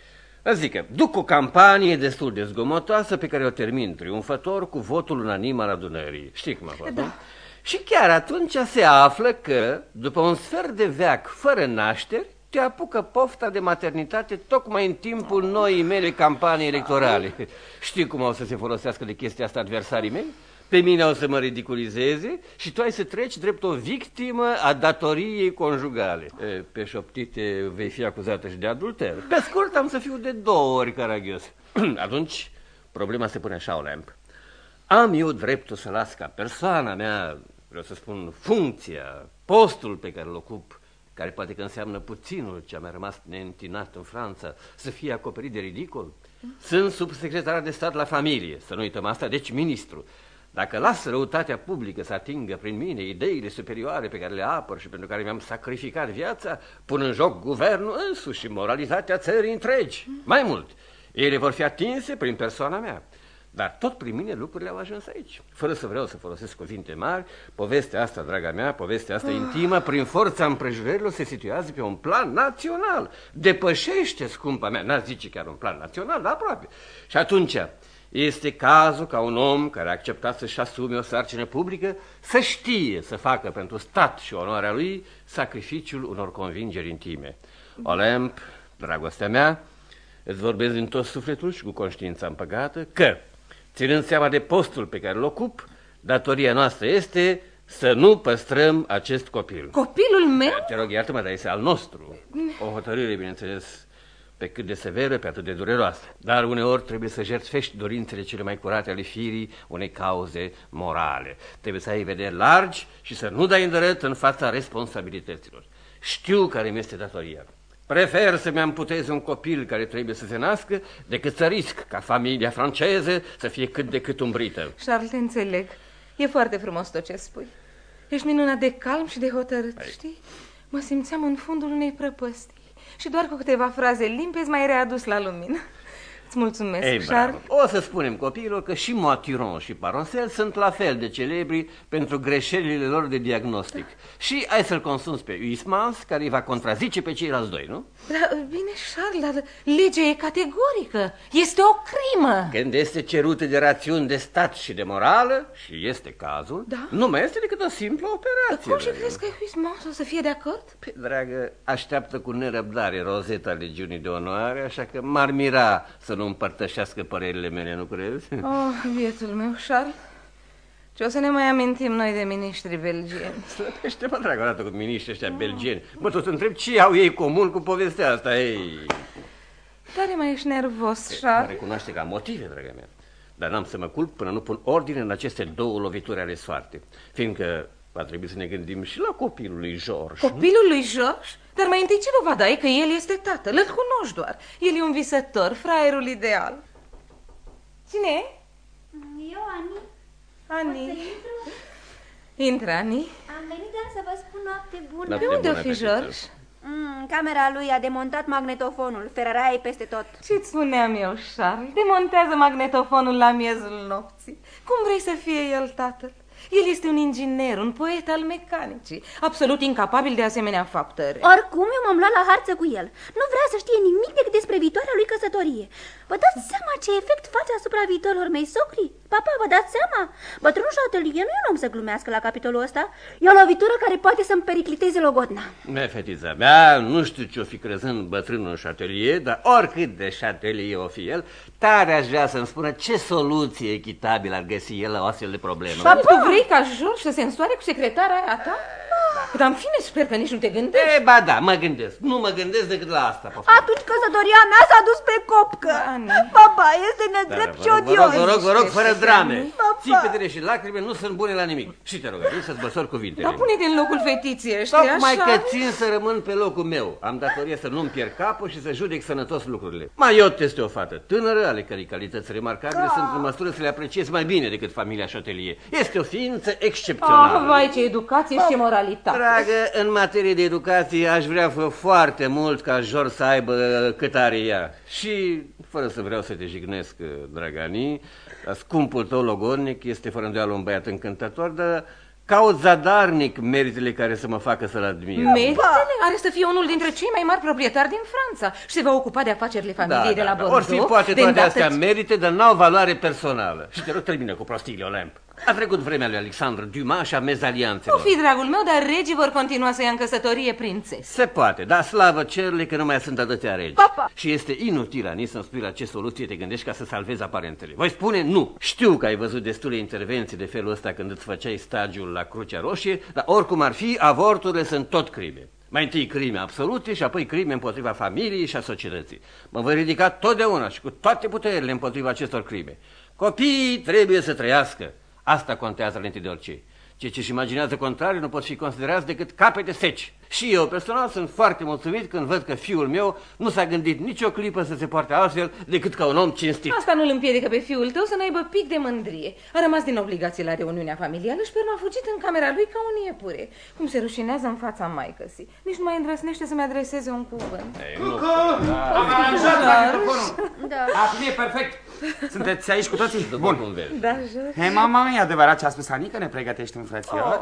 Adică, duc o campanie destul de zgomotoasă pe care o termin triumfător cu votul unanim al adunării. Știi cum a fost, nu? Și chiar atunci se află că, după un sfert de veac fără nașteri, te apucă pofta de maternitate tocmai în timpul noii mele campanii electorale. Știi cum o să se folosească de chestia asta adversarii mei? Pe mine o să mă ridiculizeze și tu ai să treci drept o victimă a datoriei conjugale. Pe șoptite vei fi acuzată și de adulter. Pe scurt, am să fiu de 2 ori caragios. Atunci, problema se pune așa, Olamp. Am eu dreptul să las ca persoana mea, vreau să spun, funcția, postul pe care îl ocup, care poate că înseamnă puținul ce a mai rămas neîntinat în Franța, să fie acoperit de ridicol? Sunt subsecretar de stat la familie, să nu uităm asta, deci ministru. Dacă las răutatea publică să atingă prin mine ideile superioare pe care le apăr și pentru care mi-am sacrificat viața, pun în joc guvernul însuși și moralitatea țării întregi. Mai mult, ele vor fi atinse prin persoana mea. Dar tot prin mine lucrurile au ajuns aici. Fără să vreau să folosesc cuvinte mari, povestea asta, draga mea, povestea asta intimă, prin forța împrejurărilor, se situează pe un plan național. Depășește, scumpa mea, n-aș zice chiar un plan național, dar aproape. Și atunci... este cazul ca un om care a acceptat să-și asume o sarcină publică să știe să facă pentru stat și onoarea lui sacrificiul unor convingeri intime. Olamp, dragostea mea, îți vorbesc din tot sufletul și cu conștiința împăcată că, ținând seama de postul pe care îl ocup, datoria noastră este să nu păstrăm acest copil. Copilul meu? Te rog, iartă-mă, dar este al nostru. O hotărâre, bineînțeles, pe cât de severă, pe atât de dureroasă. Dar uneori trebuie să jertfești dorințele cele mai curate ale firii unei cauze morale. Trebuie să ai vederi largi și să nu dai îndărât în fața responsabilităților. Știu care mi este datoria. Prefer să-mi amputez un copil care trebuie să se nască decât să risc ca familia franceză să fie cât de cât umbrită. Charles, te înțeleg. E foarte frumos tot ce spui. Ești minunat de calm și de hotărât, știi? Mă simțeam în fundul unei prăpăstii și doar cu câteva fraze limpezi m-ai readus la lumină. Îți mulțumesc, Charles. O să spunem copiilor că și Motiron și Parosel sunt la fel de celebri pentru greșelile lor de diagnostic. Și ai să-l consumi pe Huysmans, care îi va contrazice pe ceilalți doi, nu? Da, bine, Charles, dar legea e categorică. Este o crimă. Când este cerută de rațiuni de stat și de morală, și este cazul, nu mai este decât o simplă operație. Cum și crezi că Huysmans o să fie de acord? Păi, dragă, așteaptă cu nerăbdare rozeta legiunii de onoare, așa că m-ar mira să nu împărtășească părerile mele, nu crezi? Oh, bietul meu, Charles. Ce o să ne mai amintim noi de miniștri belgieni? Slăpește-mă, dragă, odată cu miniștrii ăștia belgieni. Mă tot întreb ce au ei comun cu povestea asta, ei. Tare mai ești nervos, Charles. Recunoaște că am motive, dragă mea. Dar n-am să mă culp până nu pun ordine în aceste două lovituri ale soartei. Fiindcă va trebui să ne gândim și la copilul lui George. Copilul lui George? Dar mai întâi ce dovadă ai că el este tatăl? Îl cunoști doar. El e un visător, fraierul ideal. Cine e? Eu, Ani. Ani. Intră, Ani. Am venit doar să vă spun noapte bună. Noapte Pe unde o bună, fi fetiță. George? Camera lui a demontat magnetofonul. Ferăraia e peste tot. Ce-ți spuneam eu, Charles? Demontează magnetofonul la miezul nopții. Cum vrei să fie el tatăl? El este un inginer, un poet al mecanicii, absolut incapabil de asemenea faptări. Oricum, eu m-am luat la harță cu el. Nu vrea să știe nimic decât despre viitoarea lui căsătorie. Vă dați seama ce efect face asupra viitorilor mei socri? Papa, vă dați seama? Bătrânul Chatelier nu e un om să glumească la capitolul ăsta. E o lovitură care poate să-mi pericliteze logodna. Fetița mea, nu știu ce-o fi crezând bătrânul Chatelier, dar oricât de Chatelier o fi el, tare aș vrea să-mi spună ce soluție echitabilă ar găsi el la o astfel de problemă. Papa, tu vrei ca George să se însoare cu secretara aia ta? Dar în fine, sper că nici nu te gândești. Ba da, mă gândesc. Nu mă gândesc decât la asta. Atunci căsătoria mea s-a dus pe copcă. Papa, este nedrept și odios. Vă rog, fără drame. Țipetele și lacrime nu sunt bune la nimic. Și te rog, să-ți băsori cuvintele. Dar pune-te în locul fetiției ăștia, Tocmai așa? că țin să rămân pe locul meu. Am datorie să nu-mi pierd capul și să judec sănătos lucrurile. Mayotte este o fată tânără, ale cărei calități remarcabile sunt în măsură să le apreciez mai bine decât familia Chatelier. Este o ființă excepțională. Vai, ce educație și ce moralitate. Dragă, în materie de educație aș vrea foarte mult ca George să aibă cât are ea. Și, fără să vreau să te jignesc, dragani, scumpul tău logodnic este fără îndoială un băiat încântător, dar caut zadarnic meritele care să mă facă să-l admir. Meritele? Are să fie unul dintre cei mai mari proprietari din Franța și se va ocupa de afacerile familiei de la Bordeaux. Or fi poate toate astea merite, dar n-au valoare personală. Și te rog, termină cu prostiile, Olymp. A trecut vremea lui Alexandre Dumas și a mezalianțelor. Nu fi, dragul meu, dar regii vor continua să ia în căsătorie prințese. Se poate, dar slavă cerului că nu mai sunt atâtea regi. Papa. Și este inutil, Ani, să-mi spui la ce soluție te gândești ca să salvezi aparentele. Voi spune nu. Știu că ai văzut destule intervenții de felul ăsta când îți făceai stagiul la Crucea Roșie, dar oricum ar fi, avorturile sunt tot crime. Mai întâi crime absolute și apoi crime împotriva familiei și a societății. Mă voi ridica totdeauna și cu toate puterile împotriva acestor crime. Copiii trebuie să trăiască. Asta contează înainte de orice. Cei ce-și imaginează contrariul nu pot fi considerați decât capete seci. Și eu personal sunt foarte mulțumit când văd că fiul meu nu s-a gândit nicio clipă să se poarte altfel decât ca un om cinstit. Asta nu îl împiedică pe fiul tău să n-aibă pic de mândrie. A rămas din obligație la reuniunea familială și pe urmă a fugit în camera lui ca un iepure. Cum se rușinează în fața maicăsii. Nici nu mai îndrăsnește să-mi adreseze un cuvânt. Cucu! Am aranjat microfonul. Da. Acum e perfect. Sunteți aici cu toții? Bun. Da, George. Hei, mama, e adevărat ce a spus Ani, că ne pregătești un frățior?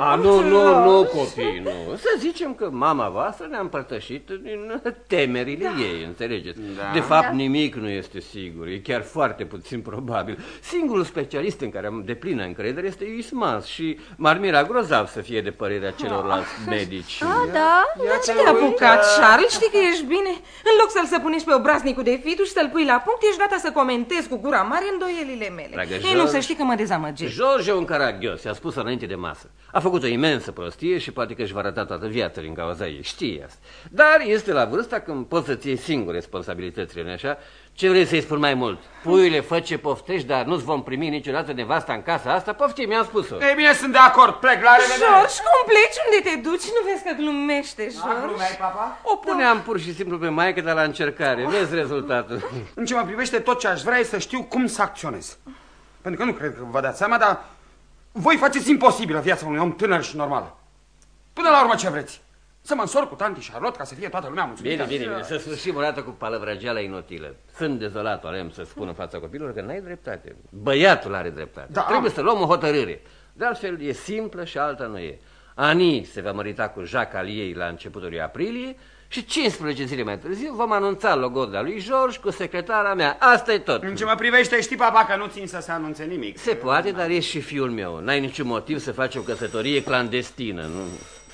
Nu, copii, nu. Să zicem că mama voastră ne-a împărtășit din temerile ei, înțelegeți? Da. De fapt, nimic nu este sigur, e chiar foarte puțin probabil. Singurul specialist în care am deplină încredere este Huysmans și m-ar mira grozav să fie de părerea celorlalți medici. Da? Dar ce te-a apucat, Charles? Știi că ești bine? În loc să-l săpunești pe obraznicul de fitu și să-l pui la punct, ești gata să comentezi cu gura mare îndoielile mele. Dragă Ei, George, nu, să știi că mă dezamăgești. George e un caragios, i-a spus înainte de masă. A făcut o imensă prostie și poate că își va arăta toată viața din cauza ei, știe asta. Dar este la vârsta când poți să-ți iei singur responsabilitățile, nu așa? Ce vrei să-i spun mai mult? Puiule, fă ce poftești, dar nu-ți vom primi niciodată nevasta în casa asta? Poftim, mi-am spus-o. Ei bine, sunt de acord, plec, la revedere. George, cum pleci? Unde te duci? Nu vezi că glumește, George? Glumeai, papa? O puneam pur și simplu pe maică, dar la încercare. Vezi rezultatul. În ce mă privește, tot ce aș vrea e să știu cum să acționez. Pentru că nu cred că vă dați seama, dar voi faceți imposibilă viața unui om tânăr și normal. Până la urmă ce vreți? Să mă însor cu tanti Charlotte ca să fie toată lumea mulțumită. Bine, să sfârșim o dată cu palăvrăgeala inutilă. Sunt dezolat, Alem, să spun în fața copilor că n-ai dreptate. Băiatul are dreptate. Da, trebuie să luăm o hotărâre. De altfel, e simplă și alta nu e. Ani se va mărita cu Jacques Aliei la începutul lui aprilie și 15 zile mai târziu vom anunța logodna lui George cu secretara mea. Asta e tot. În ce mă privește, știi, papa, că nu țin să se anunțe nimic. Se poate, dar ești și fiul meu. N-ai niciun motiv să faci o căsătorie clandestină, nu?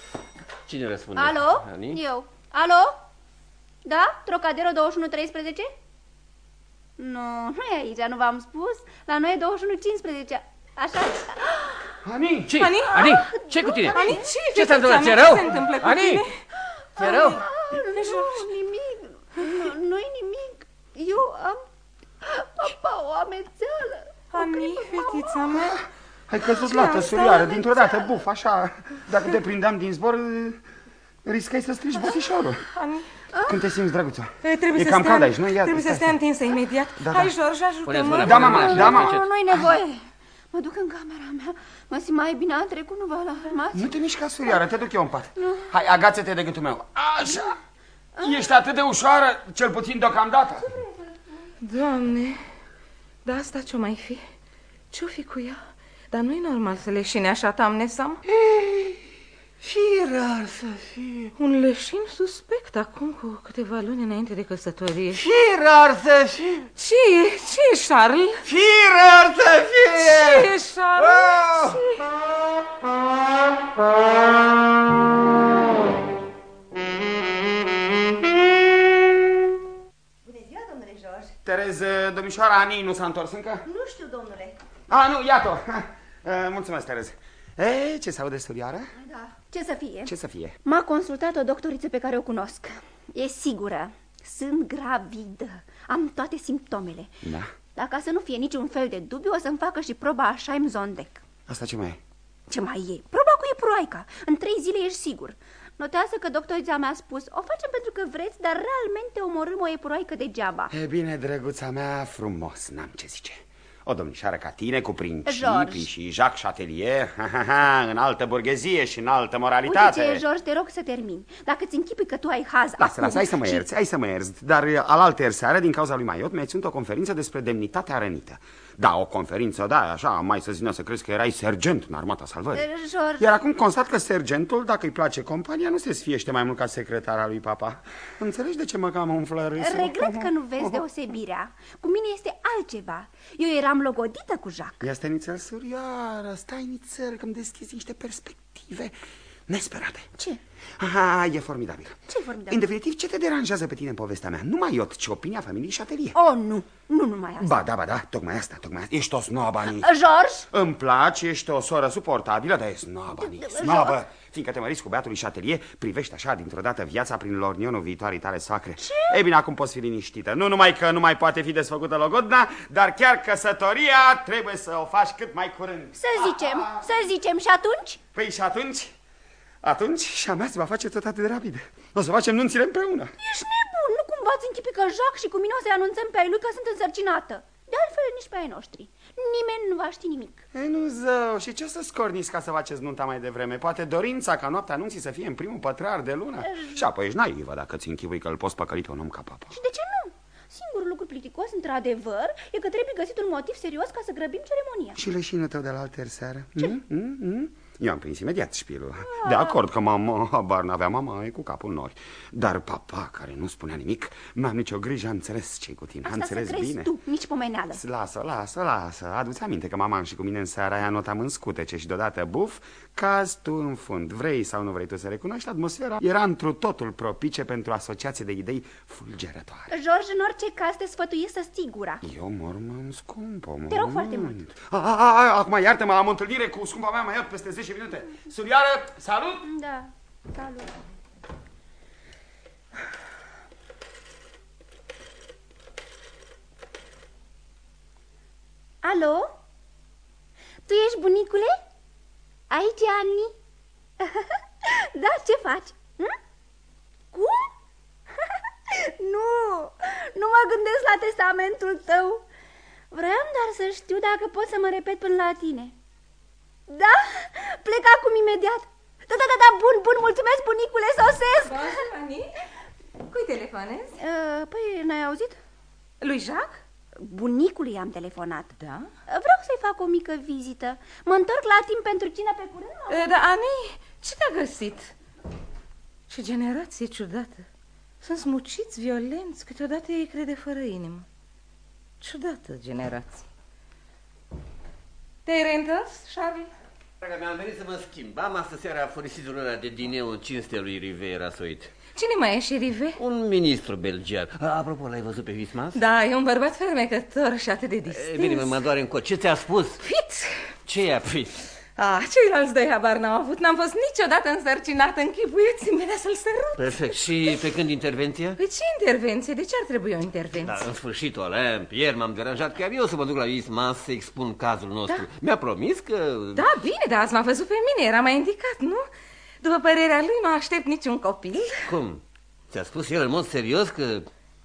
Cine răspunde? Alo? Ani? Eu. Alo? Da? Trocadero 2113? Nu e aici, nu v-am spus. La noi e 2115. Așa. Ani! Ce? Ani? Ce cu tine? Ani, ce s-a întâmplat? Ți-e Ce rău? se întâmplă cu Ani? tine? Ți-e rău? Nu, nimic. Nu-i nimic. Eu Ani, fetița mea. Ai căzut lată, surioară, dintr-o dată, buf, așa. Dacă te prindeam din zbor, riscai să strici bățișorul. Ani. Cum te simți, drăguță? E cam cald aici, nu? Trebuie să stea întinsă imediat. Hai, George, ajută-mă. Da, mama, da, mama. Nu-i nevoie. Mă duc în camera mea. Mă simt mai bine, am trecut, nu vă alarmați? Nu te mișca, surioară, te duc eu în pat. Hai, agață-te de gâtul meu. Așa. Ești atât de ușoară, cel puțin deocamdată. Doamne, dar asta ce-o mai fi? Ce-o fi cu ea? Dar nu-i normal să leșine așa, tamnesam. Și rar să fie. Un leșin suspect acum cu câteva luni înainte de căsătorie. Și rar să fie. Ce e, Charles? Și rar să fie. Ce e, Charles? Bună ziua, domnule George. Terez, domnișoara Ani nu s-a întors încă? Nu știu, domnule. Nu, iată. Mulțumesc, Terez. Ce se aude, surioară? Da. Ce să fie? Ce să fie? M-a consultat o doctoriță pe care o cunosc. E sigură. Sunt gravidă. Am toate simptomele. Da. Dar ca să nu fie niciun fel de dubiu, o să-mi facă și proba Scheim-Zondek. Asta ce mai e? Ce mai e? Proba cu epuroaica. În 3 zile ești sigur. Notează că doctorița mi-a spus: o facem pentru că vreți, dar realmente omorâm o epuroaică degeaba. E bine, drăguța mea, frumos, n-am ce zice. O domnișoară ca tine, cu principii George. și Jacques Chatelier, în altă burghezie și în altă moralitate. Uite ce, George, te rog să termin. Dacă ți închipui că tu ai haz Lasă, hai să mă ierți, dar alaltăieri seară, din cauza lui Maiot, mi-ai ținut o conferință despre demnitatea rănită. Da, o conferință, da, așa, mai să zină să crezi că erai sergent în armata salvării. George. Iar acum constat că sergentul, dacă îi place compania, nu se sfiește mai mult ca secretara lui papa. Înțelegi de ce mă cam umflă râsul? Regret că nu vezi deosebirea. Cu mine este altceva. Eu eram logodită cu Jacques. Ia stai nițel, surioară, stai nițel, că-mi deschizi niște perspective nesperate. Ce? Aha, e formidabil. Ce formidabil? În definitiv, ce te deranjează pe tine în povestea mea? Nu Maiot, ci opinia familiei Chatelier. Oh, nu. Nu numai asta. Ba da, tocmai asta. Ești o snobă, Ani. George? Îmi place, ești o soră suportabilă, dar e snobă, Ani, snobă. Fiindcă te măriți cu băiatul lui Chatelier, privești așa dintr-o dată viața prin lornionul viitoarei tale soacre. Ce? Ei bine, acum poți fi liniștită. Nu numai că nu mai poate fi desfăcută logodna, dar chiar căsătoria trebuie să o faci cât mai curând. Să zicem, și atunci? Păi și atunci? Atunci și a mea se va face tot atât de rapid. O să facem nunțile împreună. Ești nebun, nu cumva ți închipi că Jacques și cu mine o să-i anunțăm pe ai lui că sunt însărcinată. De altfel, nici pe ai noștri. Nimeni nu va ști nimic. Ei, nu zău, și ce să scorniți ca să faceți nunta mai devreme? Poate dorința ca noaptea anunții să fie în primul pătrar de lună? Și apoi ești naivă dacă ți închipui că îl poți păcăli pe un om ca papa. Și de ce nu? Singurul lucru plicticos, într-adevăr, e că trebuie găsit un motiv serios ca să grăbim ceremonia. Și leșinul tău de la alteri seară? Ce? Eu am prins imediat șpilul. De acord că mama, habar n-avea, mama e cu capul nori. Dar papa, care nu spunea nimic, n-am nicio grijă, a înțeles ce-i cu tine. Asta a înțeles să crezi bine. Tu, nici pomeneală. Lasă. Adu-ți aminte că mama și cu mine în seara aia notam în scutece și deodată, buf, cazi tu în fund. Vrei sau nu vrei tu să recunoști, atmosfera era întru totul propice pentru asociație de idei fulgerătoare. George, în orice caz te sfătuiesc să ții gura. Eu mormânt scumpă, Te rog foarte mult. Acum iartă-mă, am o întâlnire cu scumpa mea Maiot peste 10 minute. Surioară, salut! Da, salut. Alo? Tu ești bunicule? Aici e Ani. Da, ce faci? Cum? Nu mă gândesc la testamentul tău. Vreau doar să știu dacă pot să mă repet până la tine. Da? Plec acum imediat. Da, bun, mulțumesc, bunicule, sosesc. Ani? Cui telefonezi? Păi, n-ai auzit? Lui Jacques? Bunicului am telefonat. Da? Vreau să-i fac o mică vizită. Mă întorc la timp pentru cină pe curând? Da, Ani, ce te-a găsit? Ce generație ciudată. Sunt smuciți, violenți, câteodată ei crede fără inimă. Ciudată generație. Te-ai reîntors, Charles? Dragă mea, am venit să mă schimb. Am astă seara furisitul ăla de dineu în cinstea lui Rivera Soit. Cine mai e șerive? Un ministru belgian. Apropo, l-ai văzut pe Huysmans? Da, e un bărbat fermecător și atât de distins. Bine, mă doare în cot. Ce ți-a spus? Fit! Ce i-a fit? Ceilalți doi habar n-au avut. N-am fost niciodată însărcinată. Închipuieți-mi, venea să-l sărut. Perfect. Și pe când intervenția? Pe ce intervenție? De ce ar trebui o intervenție? Da, în sfârșit, Olimp, ieri m-am deranjat chiar eu să mă duc la Ismas să expun cazul nostru. Da. Mi-a promis că... Da, bine, dar azi m-a văzut pe mine, era mai indicat, nu? După părerea lui, nu aștept niciun copil. Cum? Ți-a spus el în mod serios că...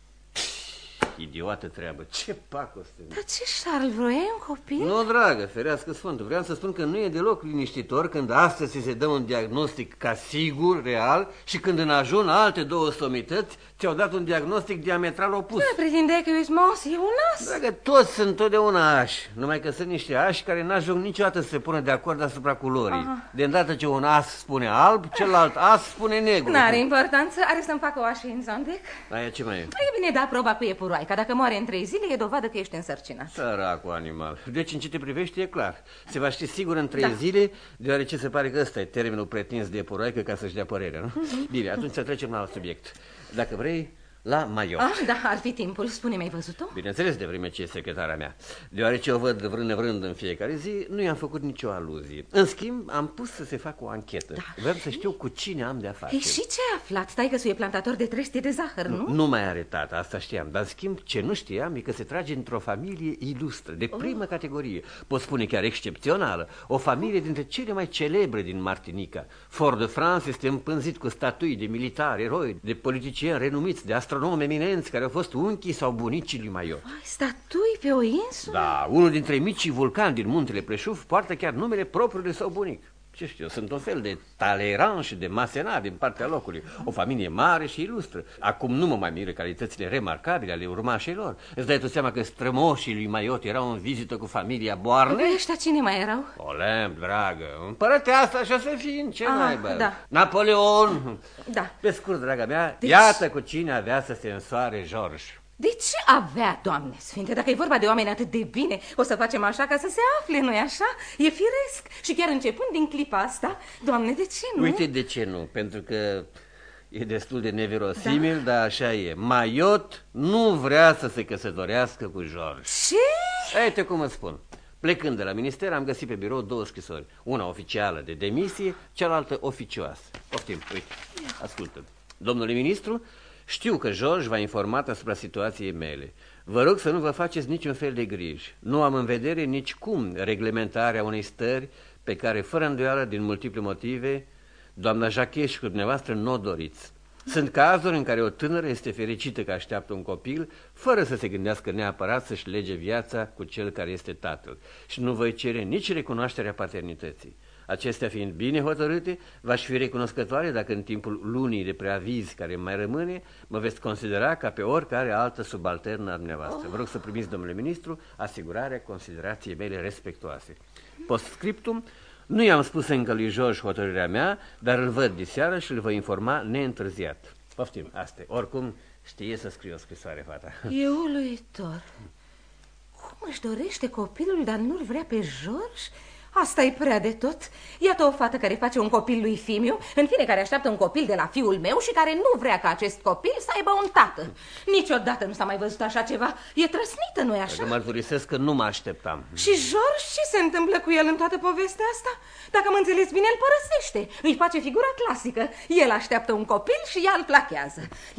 Idiotă treabă, ce pacoste. Dar ce, Charles, vroiai un copil? Nu, dragă, ferească Sfântul. Vreau să spun că nu e deloc liniștitor când astăzi se dă un diagnostic ca sigur, real, și când în ajun alte două somități ți-au dat un diagnostic diametral opus. Da, pretindeai că ești mos, e un as. Dragă, toți sunt totdeauna ași, numai că sunt niște ași care n-ajung niciodată să se pună de acord asupra culorii. Aha. De îndată ce un as spune alb, celălalt as spune negru. N-are importanță, are să-mi facă o așă în zondec. Aia ce mai e? E bine, da proba cu iepuroaica. Dacă moare în 3 zile, e dovadă că ești însărcinat. Săracul animal. Deci în ce te privește e clar. Se va ști sigur în 3 zile, deoarece se pare că ăsta e termenul pretins de iepuroaică ca să-și dea părerea, nu? Bine, atunci să trecem la alt subiect. Dacă vrei, la Maiot. Da, ar fi timpul. Spune-mi, ai văzut-o? Bineînțeles, de vreme ce e secretara mea. Deoarece o văd vrând în fiecare zi, nu i-am făcut nicio aluzie. În schimb, am pus să se facă o anchetă. Vreau să știu cu cine am de-a face. Și ce ai aflat? Taică-su e plantator de trestie de zahăr, nu? Nu mai are tata, asta știam. Dar, în schimb, ce nu știam e că se trage într-o familie ilustră, de primă categorie. Pot spune chiar excepțională. O familie dintre cele mai celebre din Martinica. Fort-de-France este împânzit cu statui de militari, eroi, de politicieni renumiți, de astronomi eminenți care au fost unchii sau bunicii lui Maiot. Statui pe o insulă? Da, unul dintre micii vulcani din muntele Preșuf poartă chiar numele propriului său bunic. Ce știu, sunt un fel de Talleyrand și de Massenat din partea locului. O familie mare și ilustră. Acum nu mă mai miră calitățile remarcabile ale urmașilor. Îți dai tu seama că strămoșii lui Maiot erau în vizită cu familia Boarne? Ăștia cine mai erau? Olimp, dragă, împărăteasa și o să fie în ce naiba. Da. Napoleon. Da. Pe scurt, draga mea, Deci... iată cu cine avea să se însoare George. De ce avea, Doamne Sfinte? Dacă e vorba de oameni atât de bine, o să facem așa ca să se afle, nu-i așa? E firesc. Și chiar începând din clipa asta, Doamne, de ce nu? Uite de ce nu, pentru că e destul de neverosimil, dar așa e. Maiot nu vrea să se căsătorească cu George. Ce? Uite cum îți spun. Plecând de la minister, am găsit pe birou 2 scrisori. Una oficială de demisie, cealaltă oficioasă. Poftim, uite, ascultă. Domnule ministru, știu că George v-a informat asupra situației mele. Vă rog să nu vă faceți niciun fel de griji. Nu am în vedere nicicum reglementarea unei stări pe care, fără îndoială, din multiple motive, doamna Jacquet și cu dumneavoastră nu o doriți. Sunt cazuri în care o tânără este fericită că așteaptă un copil, fără să se gândească neapărat să-și lege viața cu cel care este tatăl. Și nu voi cere nici recunoașterea paternității. Acestea fiind bine hotărâte, v-aș fi recunoscătoare dacă în timpul lunii de preaviz care mai rămâne, mă veți considera ca pe oricare altă subalternă a dumneavoastră. Vă rog să primiți, domnule ministru, asigurarea considerației mele respectuoase. Postscriptum, nu i-am spus încă lui George hotărârea mea, dar îl văd diseară și îl voi informa neîntârziat. Poftim, asta e. Oricum știe să scrie o scrisoare, fata. E uluitor. Cum își dorește copilul, dar nu-l vrea pe George? Asta e prea de tot. Iată o fată care face un copil lui Fimiu, în fine care așteaptă un copil de la fiul meu și care nu vrea ca acest copil să aibă un tată. Niciodată nu s-a mai văzut așa ceva. E trăsnită, nu-i așa? Dacă mărturisesc că nu mă așteptam. Și George, ce se întâmplă cu el în toată povestea asta? Dacă mă înțeles bine, îl părăsește. Îi face figura clasică. El așteaptă un copil și ea îl plachează.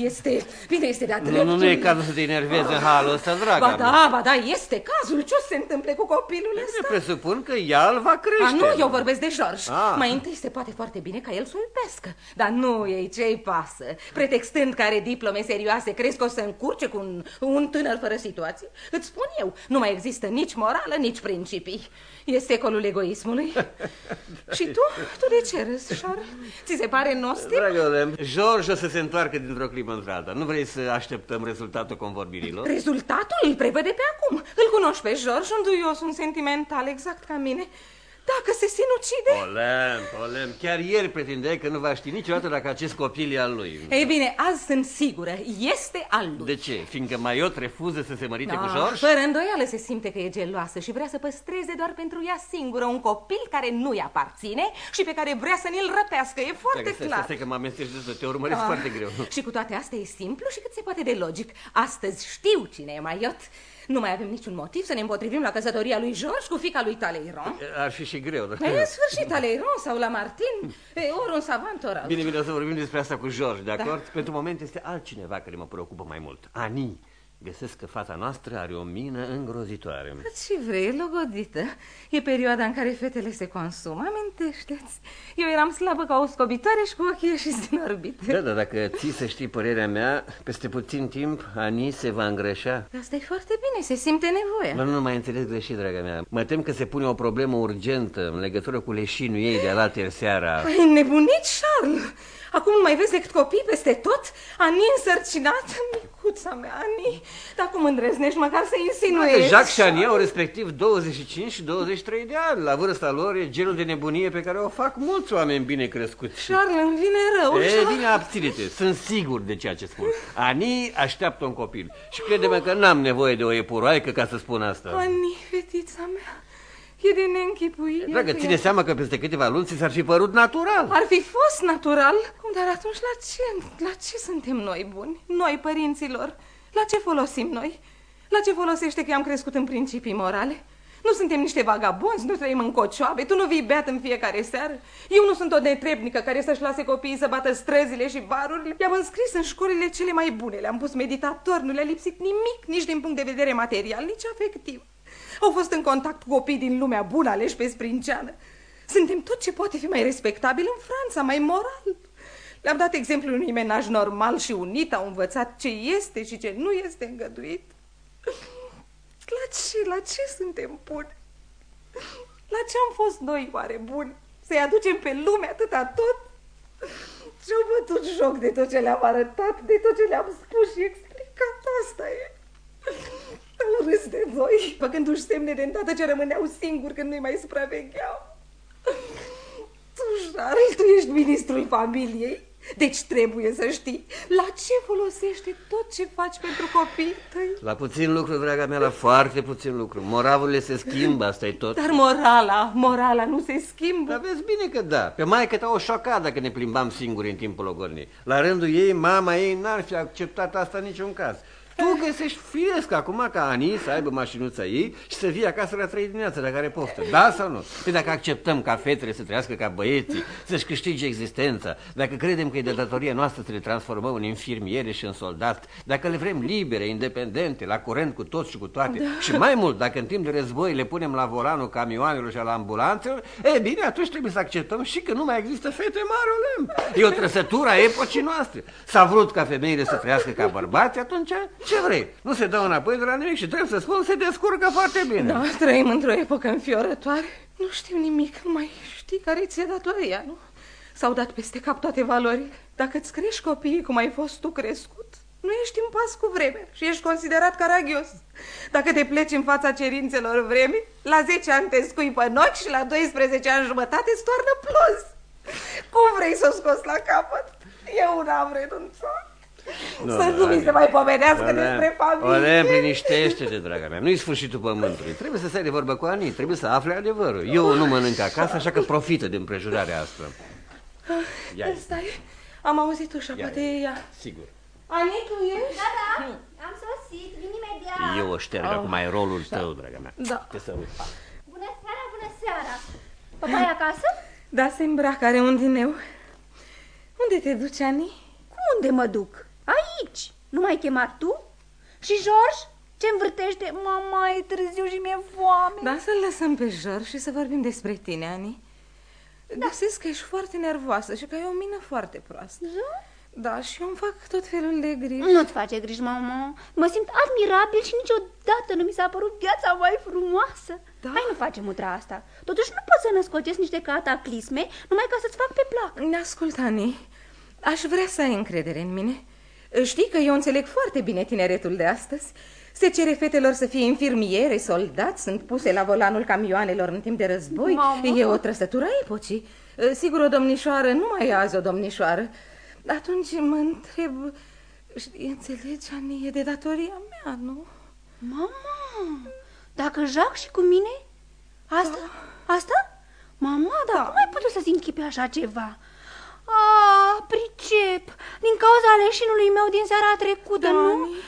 Este de-a dreptul. Nu e cazul să te enervezi în halul ăsta, dragă. Ba da, este cazul. Ce o să se întâmple cu copilul ăsta? Eu presupun că ea va crește. Nu, eu vorbesc de George. Mai întâi se poate foarte bine ca el să-l iubească. Dar nu ei ce-i pasă. Pretextând că are diplome serioase, crezi că o să încurce cu un tânăr fără situație? Îți spun eu, nu mai există nici morală, nici principii. E secolul egoismului. Și tu de ce râzi, Charles? Ți se pare nostim? Dragă, George o să se întoarcă dintr-o clipă într-alta. Nu vrei să așteptăm rezultatul convorbirilor? Rezultatul îl prevede pe acum. Îl cunoști pe George, un duios, un sentimental, exact ca mine. Dacă se sinucide... Olimp, chiar ieri pretindeai că nu va ști niciodată dacă acest copil e al lui. Ei bine, azi sunt sigură, este al lui. De ce? Fiindcă Maiot refuză să se mărite cu George? Fără îndoială se simte că e geloasă și vrea să păstreze doar pentru ea singură un copil care nu-i aparține și pe care vrea să ne-l răpească, e foarte clar. Stai că mă amesteci de tot, te urmăresc foarte greu. Și cu toate astea e simplu și cât se poate de logic. Astăzi știu cine e Maiot. Nu mai avem niciun motiv să ne împotrivim la căsătoria lui George cu fiica lui Talleyrand. Ar fi și greu, dar... În sfârșit, Talleyrand sau la Martin, ori un savant, ori altul. Bine, o să vorbim despre asta cu George, de acord? Da. Pentru moment este altcineva care mă preocupă mai mult. Ani. Găsesc că fata noastră are o mină îngrozitoare. Ce vrei, logodită. E perioada în care fetele se consumă, amintește-ți. Eu eram slabă ca o scobitoare și cu ochii ieșiți din orbită. Da, dacă ții să știi părerea mea, peste puțin timp Ani se va îngreșa. Asta e foarte bine, se simte nevoia. Dar nu mai înțeles greșit, draga mea. Mă tem că se pune o problemă urgentă în legătură cu leșinul ei de alaltăieri seara. Ai nebunit, Charles? Acum nu mai vezi decât copii peste tot? Ani însărcinată? Micuța mea, Ani. Dar cum îndrăznești măcar să insinuezi? Jacques și Ani au respectiv 25 și 23 de ani. La vârsta lor e genul de nebunie pe care o fac mulți oameni bine crescuți. Charles, îmi vine rău. Bine, abține-te. Sunt sigur de ceea ce spun. Ani așteaptă un copil. Și crede-mă că n-am nevoie de o epuroaică ca să spun asta. Ani, fetița mea. E de neînchipuit. Dragă, ține seama că peste câteva luni ți s-ar fi părut natural. Ar fi fost natural? Dar atunci la ce suntem noi buni? Noi, părinților? La ce folosim noi? La ce folosește că am crescut în principii morale? Nu suntem niște vagabonzi, nu trăim în cocioabe, tu nu vii beat în fiecare seară. Eu nu sunt o netrebnică care să-și lase copiii să bată străzile și barurile. I-am înscris în școlile cele mai bune, le-am pus meditator, nu le-a lipsit nimic, nici din punct de vedere material, nici afectiv. Au fost în contact cu copii din lumea bună, aleși pe sprinceană. Suntem tot ce poate fi mai respectabil în Franța, mai moral. Le-am dat exemplul unui menaj normal și unit, au învățat ce este și ce nu este îngăduit. La ce suntem buni? La ce am fost noi oare buni? Să-i aducem pe lume atâta tot? Și-au bătut joc de tot ce le-am arătat, de tot ce le-am spus și explicat, asta e. Au râs de noi, făcându-și semne de îndată ce rămâneau singuri când nu-i mai supravegheau. Tu, Charles, tu ești ministrul familiei, deci trebuie să știi la ce folosește tot ce faci pentru copiii tăi. La puțin lucru, draga mea, la foarte puțin lucru. Moravurile se schimbă, asta e tot. Dar morala nu se schimbă. Dar vezi bine că da. Pe maică ta o șoca dacă ne plimbam singuri în timpul logodnii. La rândul ei, mama ei n-ar fi acceptat asta în niciun caz. Tu găsești firesc acum ca Ani să aibă mașinuța ei și să vii acasă la 3 dimineața dacă are poftă. Da sau nu? Păi dacă acceptăm ca fetele să trăiască ca băieții, să-și câștige existența, dacă credem că e de datoria noastră să le transformăm în infirmiere și în soldat, dacă le vrem libere, independente, la curent cu toți și cu toate, da. Și mai mult, dacă în timp de război le punem la volanul camioanelor și al ambulanțelor, e bine, atunci trebuie să acceptăm și că nu mai există fete mari. E o trăsătură a epocii noastre. S-a vrut ca femeile să trăiască ca bărbați, atunci ce vrei? Nu se dă înapoi de la nimic și trebuie să spun, se descurcă foarte bine. Da, trăim într-o epocă înfiorătoare. Nu știu nimic, nu mai știi care ți-e datoria, nu? S-au dat peste cap toate valorile. Dacă îți crești copiii cum ai fost tu crescut, nu ești în pas cu vremea și ești considerat caragios. Dacă te pleci în fața cerințelor vremii, la 10 ani te scuipă în ochi și la 12 ani jumătate îți toarnă ploz. Cum vrei să o scoți la capăt? Eu n-am renunțat. Să nu mi se mai pomenească despre familie. Olem, liniștește-te, draga mea. Nu-i sfârșitul pământului. Trebuie să stai de vorbă cu Ani, trebuie să afle adevărul. Eu nu mănânc acasă, așa că profită de împrejurarea asta. Stai, am auzit ușa, poate e ea. Sigur. Ani, tu ești? Da, am sosit, vin imediat. Eu o șterg acum, mai rolul tău, draga mea. Da. Te sărut. Bună seara. Papa e acasă? Da, se îmbracă, are un dineu. Unde te duci, Ani? Cum unde mă duc? Aici. Nu m-ai chemat tu? Și George? Ce învârtește? Mama, e târziu și mi-e foame. Da, să-l lăsăm pe George și să vorbim despre tine, Ani. Da. Găsesc că ești foarte nervoasă și că ai o mină foarte proastă. Da, și eu îmi fac tot felul de griji. Nu-ți face griji, mama. Mă simt admirabil și niciodată nu mi s-a părut viața mai frumoasă. Da? Hai, nu facem utra asta. Totuși nu pot să născocesc niște cataclisme numai ca să-ți fac pe plac. Ascultă, Ani, aș vrea să ai încredere în mine. Știi că eu înțeleg foarte bine tineretul de astăzi. Se cere fetelor să fie infirmiere, soldați, sunt puse la volanul camioanelor în timp de război. Mama. E o trăsătură a epocii. Sigur, o domnișoară, nu mai e azi o domnișoară. Atunci mă întreb, înțelegi, Ani, e de datoria mea, nu? Mama, dacă Jacques și cu mine? Asta? Da. Asta? Mama, dar cum ai putut să-ți închipi așa ceva? Pricep, din cauza aleșinului meu din seara trecută, nu?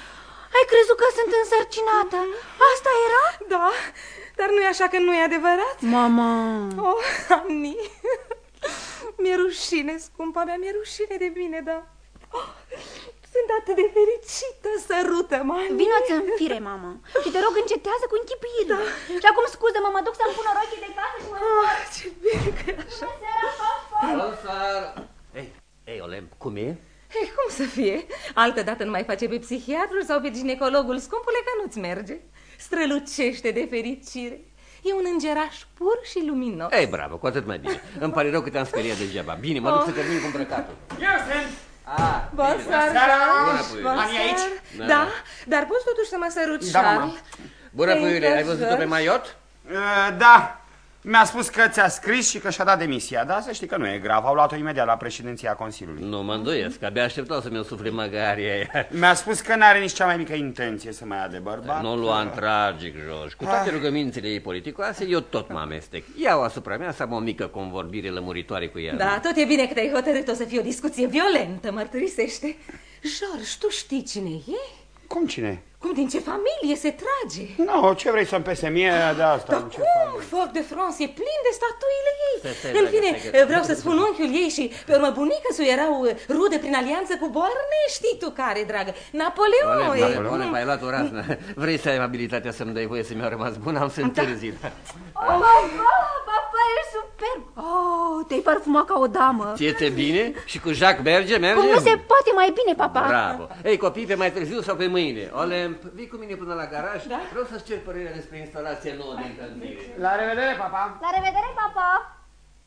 Ai crezut că sunt însărcinată? Asta era? Da, dar nu e așa că nu e adevărat? Mama! Oh, Ani, mi-e rușine, scumpa mea, mi-e rușine de mine, da. Oh, sunt atât de fericită, sărută-mă. Vino-ți în fire, mamă, și te rog încetează cu închipuirile. Da. Și acum scuză-mă, mă duc să-mi pun o rochie de casă și mă... Oh, ce bine că e așa. Bună seara! Ei, Olem, cum e? Ei, cum să fie? Altădată nu mai face pe psihiatrul sau pe ginecologul, scumpule, că nu-ți merge. Strălucește de fericire. E un îngeraș pur și luminos. Ei, bravo, cu atât mai bine. Îmi pare rău că te-am speriat degeaba. Bine, mă duc să termin cu îmbrăcatul. Eu sunt! Bună seara! Ani aici? Da, dar poți totuși să mă săruți, Da, Charles? mama. Bună, puiule, ai văzut-o pe Maiot? Da. Mi-a spus că ți-a scris și că și-a dat demisia. Da, să știi că nu e grav. Au luat-o imediat la președinția Consiliului. Nu mă îndoiesc, abia așteptau să mi-o sufle măgaria aia. Mi-a spus că n-are nici cea mai mică intenție să mai ia de bărbat. Nu lua în tragic, George. Cu toate rugămințele ei politicoase, eu tot mă amestec. Iau asupra mea să am o mică convorbire lămuritoare cu ea. Da, tot e bine că te-ai hotărât, o să fie o discuție violentă, mărturisește. George, tu știi cine e? Cum cine? Cum, din ce familie se trage? Nu, ce vrei să-mi pese mie de asta? Dar cum? Foc de France e plin de statuile ei. În fine, vreau să spun unchiul ei și pe urmă bunica-su erau rude prin alianță cu Beauharnais. Știi tu care, dragă? Napoleon. Napoleon, mai luat o raznă. Vrei să ai amabilitatea să-mi dai voie să mi-au rămas bun? Am să întârzi. Papa, ești superb. Oh, te-ai parfumat ca o damă. Ție-ți bine? Și cu Jacques merge? Cum nu se poate mai bine, papa? Bravo. Ei, copii, pe mai târziu sau pe mâine? Olymp, vii cu mine până la garaj? Da? Vreau să-ți cer părerea despre instalația nouă de încălzire. La revedere, papa. La revedere, papa.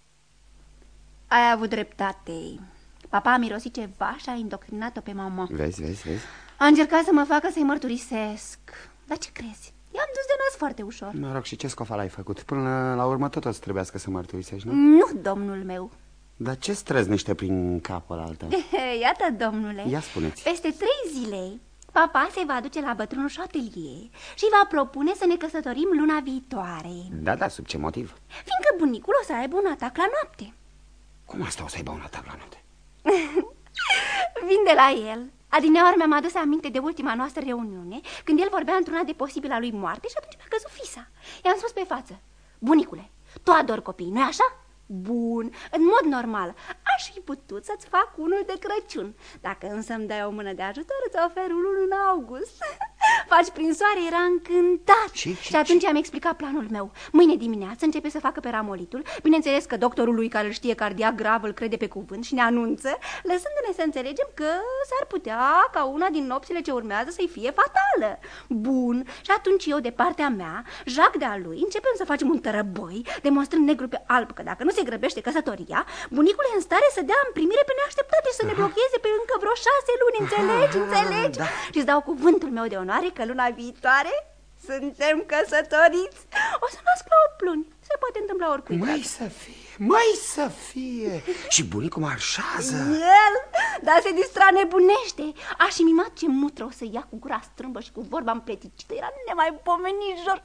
Ai avut dreptate. Papa a mirosit ceva și a indoctrinat-o pe mama. Vezi. A încercat să mă facă să-i mărturisesc. Dar ce crezi? I-am dus de nas foarte ușor. Mă rog, și ce scofală ai făcut? Până la urmă tot o să trebuiască să mărturisești, nu? Nu, domnul meu. Dar ce străznește prin capul altă? Iată, domnule. Ia spuneți. Peste 3 zile, papa se va duce la bătrânul și atelier și va propune să ne căsătorim luna viitoare. Da, sub ce motiv? Fiindcă bunicul o să aibă un atac la noapte. Cum asta o să aibă un atac la noapte? Vin de la el. Adineaori mi-am adus aminte de ultima noastră reuniune, când el vorbea într-una de posibila lui moarte și atunci mi-a căzut fisa. I-am spus pe față: bunicule, tu adori copiii, nu-i așa? Bun, în mod normal, aș fi putut să-ți fac unul de Crăciun. Dacă însă îmi dai o mână de ajutor, îți ofer unul în august. Faci prin soare, era încântat. Și atunci am explicat planul meu. Mâine dimineață începe să facă pe ramolitul. Bineînțeles că doctorul lui, care îl știe cardiac grav, îl crede pe cuvânt și ne anunță, lăsându-ne să înțelegem că s-ar putea ca una din nopțile ce urmează să-i fie fatală. Bun, și atunci eu de partea mea, Jacques de-a lui, începem să facem un tărăboi, demonstrând negru pe alb că dacă nu se grăbește căsătoria, bunicul e în stare să dea în primire pe neașteptate și să ne blocheze pe încă vreo 6 luni, înțelegi? Da. Și îți dau cuvântul meu de onoare că luna viitoare suntem căsătoriți. O să nasc la 8 luni. Se poate întâmpla oricui. Mai să fie. Și bunicul marșează. El, dar se distra, nebunește. Aș fi mimat ce mutră o să ia cu gura strâmbă și cu vorba împleticită. Era nemaipomenit, Jor.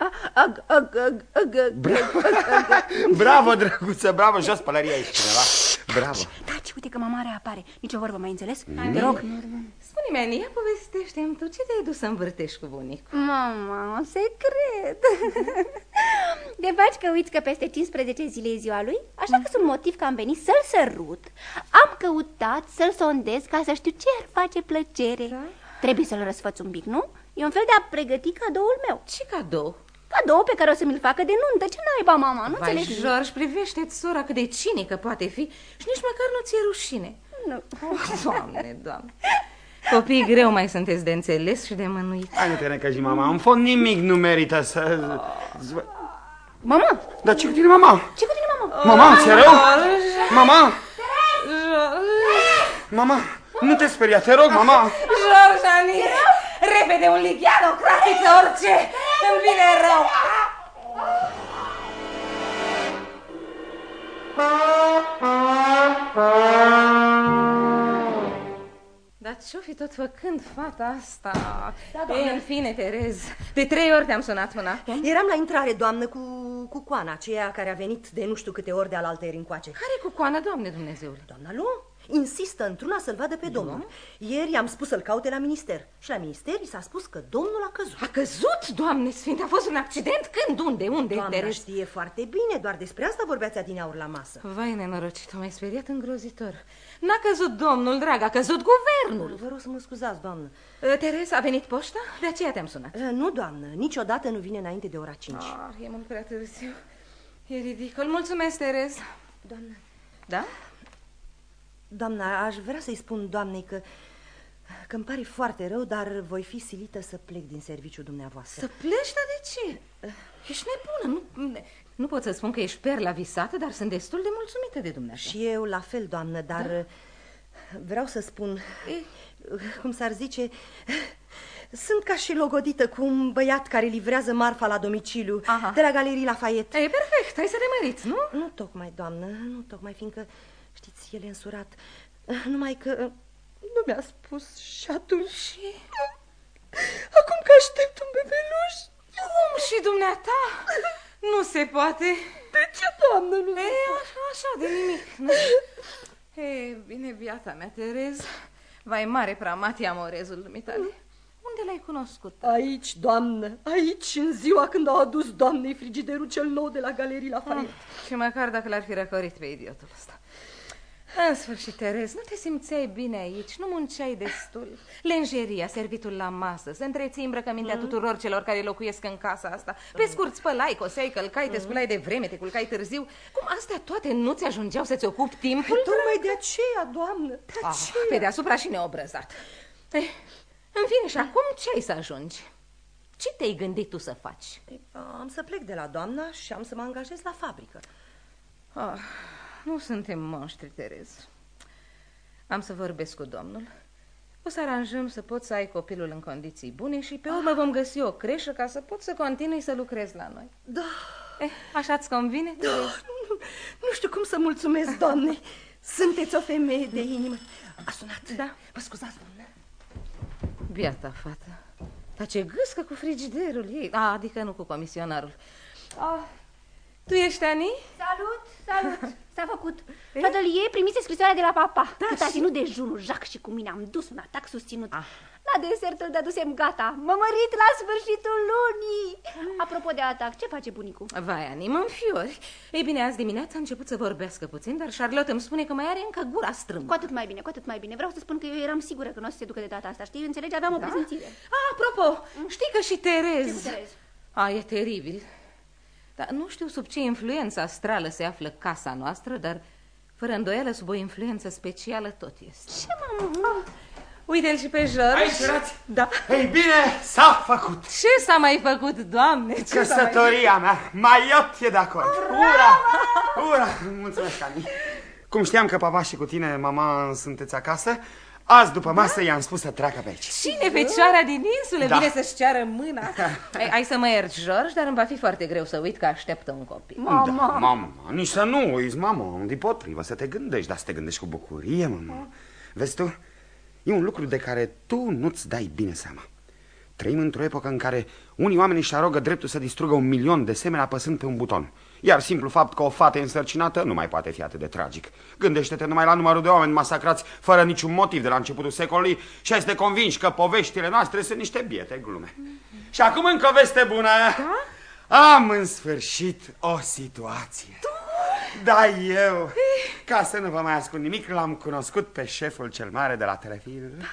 Bravo, drăguță, bravo. Jos pălăria aici cineva. Bravo. Taci, uite că mama reapare. Nici o vorbă, mai înțeles? Te rog. Spune-mi, Ania, povestește-mi tu, ce te-ai dus să învârtești cu bunicul? Mama, un secret. De faci că uiți că peste 15 zile e ziua lui? Așa că sunt motiv că am venit să-l sărut. Am căutat să-l sondez ca să știu ce ar face plăcere. Da? Trebuie să-l răsfăț un pic, nu? E un fel de a pregăti cadoul meu. Ce cadou? Cadou pe care o să mi-l facă de nuntă. Ce naiba, mama? Nu înțelegi? George, privește-ți sora cât de cinică poate fi și nici măcar nu ți-e rușine. Nu. Doamne. Copiii greu mai sunteți de înțeles și de mânuit. Hai, nu te necăji, mama. În fond nimic nu merită să... Mama? Dar ce cu tine, mama? Ce cu tine, mama? Mama, ți-e rău? Mama? Mama, nu te speria, te rog, mama. George, Ani, repede un lighean, o cratiță, orice. Îmi vine rău. Dar ce-o fi tot făcând fata asta? Da, în fine, Terez, de 3 ori te-am sunat până acum. Eram la intrare, doamnă, cu Coana, aceea care a venit de nu știu câte ori de alaltăieri încoace. Care cu Coana, Doamne Dumnezeule? Doamna Lu, Insistă într-una să-l vadă pe domnul. Ieri am spus să-l caute la minister. Și la minister i s-a spus că domnul a căzut. A căzut? Doamne Sfinte, a fost un accident? Când? Unde? Doamna Terez? știe foarte bine, doar despre asta vorbeați adineauri la masă. Vai, nenorocit, m-ai speriat îngrozitor. N-a căzut domnul, drag, a căzut guvernul. Vă rog să mă scuzați, doamnă. Terez, a venit poșta? De aceea te-am sunat. Nu, doamnă, niciodată nu vine înainte de ora 5. E mult prea târziu. E ridicol. Mulțumesc, Terez. Doamnă. Da? Doamna, aș vrea să-i spun doamnei că îmi pare foarte rău, dar voi fi silită să plec din serviciul dumneavoastră. Să pleci? Dar de ce? Ești nebună. Nu pot să spun că ești perla visată, dar sunt destul de mulțumită de dumneavoastră. Și eu la fel, doamnă, dar vreau să spun, cum s-ar zice, sunt ca și logodită cu un băiat care livrează marfa la domiciliu. De la Galerii Lafayette. E perfect, hai să ne măriți, nu? Nu tocmai, doamnă, nu tocmai, fiindcă, știți, el e însurat. Numai că nu mi-a spus și atunci. Acum că aștept un bebeluș. Cum și dumneata? Nu se poate. De ce, doamnă, nu? Așa, de nimic. Bine, viața mea, Terez. Vai mare pramatia amorezul dumitale. Unde l-ai cunoscut? Aici, doamnă, aici, în ziua când au adus doamnei frigiderul cel nou de la Galerii Lafayette. Și măcar dacă l-ar fi răcorit pe idiotul ăsta. În sfârșit, Terez, nu te simțeai bine aici, nu munceai destul. Lenjeria, servitul la masă, să întreții îmbrăcămintea tuturor celor care locuiesc în casa asta. Pe scurt, spălai, coseai, călcai, te sculai de vreme, te culcai târziu. Cum astea toate nu ți ajungeau să-ți ocupi timpul? Tocmai de aceea, doamnă, de aceea. Pe deasupra și neobrăzat. În fine, și acum ce ai să ajungi? Ce te-ai gândit tu să faci? Am să plec de la doamna și am să mă angajez la fabrică. Nu suntem monștri, Terez. Am să vorbesc cu domnul. O să aranjăm să poți să ai copilul în condiții bune și pe urmă vom găsi o creșă ca să poți să continui să lucrezi la noi. Da. Așa-ți convine, Terez? Nu știu cum să mulțumesc, doamne. Sunteți o femeie de inimă. A sunat. Da. Vă scuzați, doamnă. Biata fată. Dar ce gâscă cu frigiderul ei. Adică nu cu comisionarul. Tu ești Ani? Salut! S-a făcut. Fătălie, primise scrisoarea de la papa. Cât a ținut dejunul, Jacques și cu mine am dus un atac susținut. La desert îl dădusem gata. M-am mărit la sfârșitul lunii. Apropo de atac, ce face bunicul? Vai, Ani, mă înfiori. Ei bine, azi dimineața a început să vorbească puțin, dar Charlotte îmi spune că mai are încă gura strâmbă. Cu atât mai bine, cu atât mai bine. Vreau să spun că eu eram sigură că nu o să se ducă de data asta, știi? Înțelegi? Aveam o presimțire. Apropo, știi că și Terez... Ce cu Terez? E teribil. Dar nu știu sub ce influență astrală se află casa noastră, dar fără îndoială sub o influență specială tot este. Ce, mamă? Uite-l și pe George. Aici erați? Da. Ei bine, s-a făcut. Ce s-a mai făcut, Doamne? Căsătoria mea, Maiot e de acord. Ura! Ura! Mulțumesc, Ani. Cum știam că papa și cu tine, mama, sunteți acasă, azi după masă i-am spus să treacă pe aici. Cine, fecioara din insule, Da. vine să-și ceară mâna? Hai să mă ierți, George, dar îmi va fi foarte greu să uit că așteptă un copil. Da, mama, nici să nu uiți, mama, dipotrivă, să te gândești, dar să te gândești cu bucurie, mama. Vezi tu, e un lucru de care tu nu-ți dai bine seama. Trăim într-o epocă în care unii oameni își arogă dreptul să distrugă 1.000.000 de semeni apăsând pe un buton. Iar simplu fapt că o fată însărcinată nu mai poate fi atât de tragic. Gândește-te numai la numărul de oameni masacrați fără niciun motiv de la începutul secolului și ai să te convingi că poveștile noastre sunt niște biete glume. Și acum încă o veste bună. Da? Am în sfârșit o situație. Da, eu, ca să nu vă mai ascund nimic, l-am cunoscut pe șeful cel mare de la Telefilm.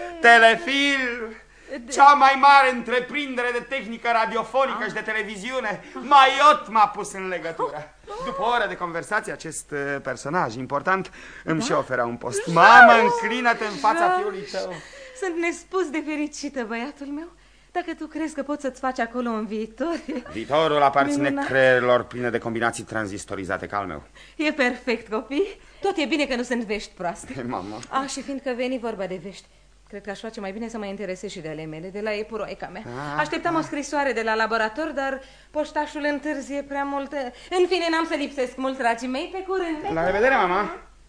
Telefilm! Cea mai mare întreprindere de tehnică radiofonică și de televiziune. Maiot m-a pus în legătură. După o oră de conversație, acest personaj important îmi și oferea un post. Mamă, înclină-te în fața fiului tău. Sunt nespus de fericită, băiatul meu. Dacă tu crezi că poți să-ți faci acolo un viitor... Viitorul aparține creierilor pline de combinații tranzistorizate ca al meu. E perfect, copii. Tot e bine că nu sunt vești proaste. Mamă. Și fiindcă veni vorba de vești, cred că aș face mai bine să mă interesez și de ale mele, de la epuroica mea. Așteptam o scrisoare de la laborator, dar poștașul întârzie prea mult. În fine, n-am să lipsesc mult, dragii mei. Pe curând. La revedere, mama.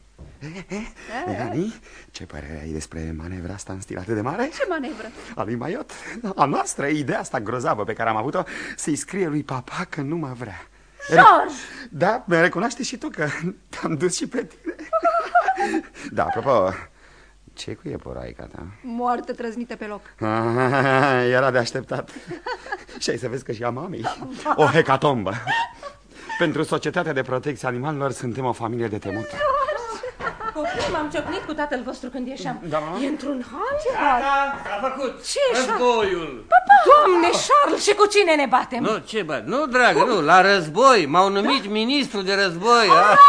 Ani, ce părere ai despre manevra asta în stil atât de mare? Ce manevră? A lui Maiot, a noastră, ideea asta grozavă pe care am avut-o, să-i scrie lui papa că nu mă vrea. George! Da, recunoaște și tu că te-am dus și pe tine. Da, apropo, ce cu iepuraica ta? Moartă trăznită pe loc. Era de așteptat. Și ai să vezi că și a mamei. O hecatombă. Pentru Societatea de Protecție Animalelor suntem o familie de temut. Copii, m-am ciocnit cu tatăl vostru când ieșeam. Da. E într-un hal? Gata, s-a făcut. Ce războiul. Doamne, Charles, și cu cine ne batem? Nu, ce bani? Nu, dragă, nu, la război. M-au numit ministru de război.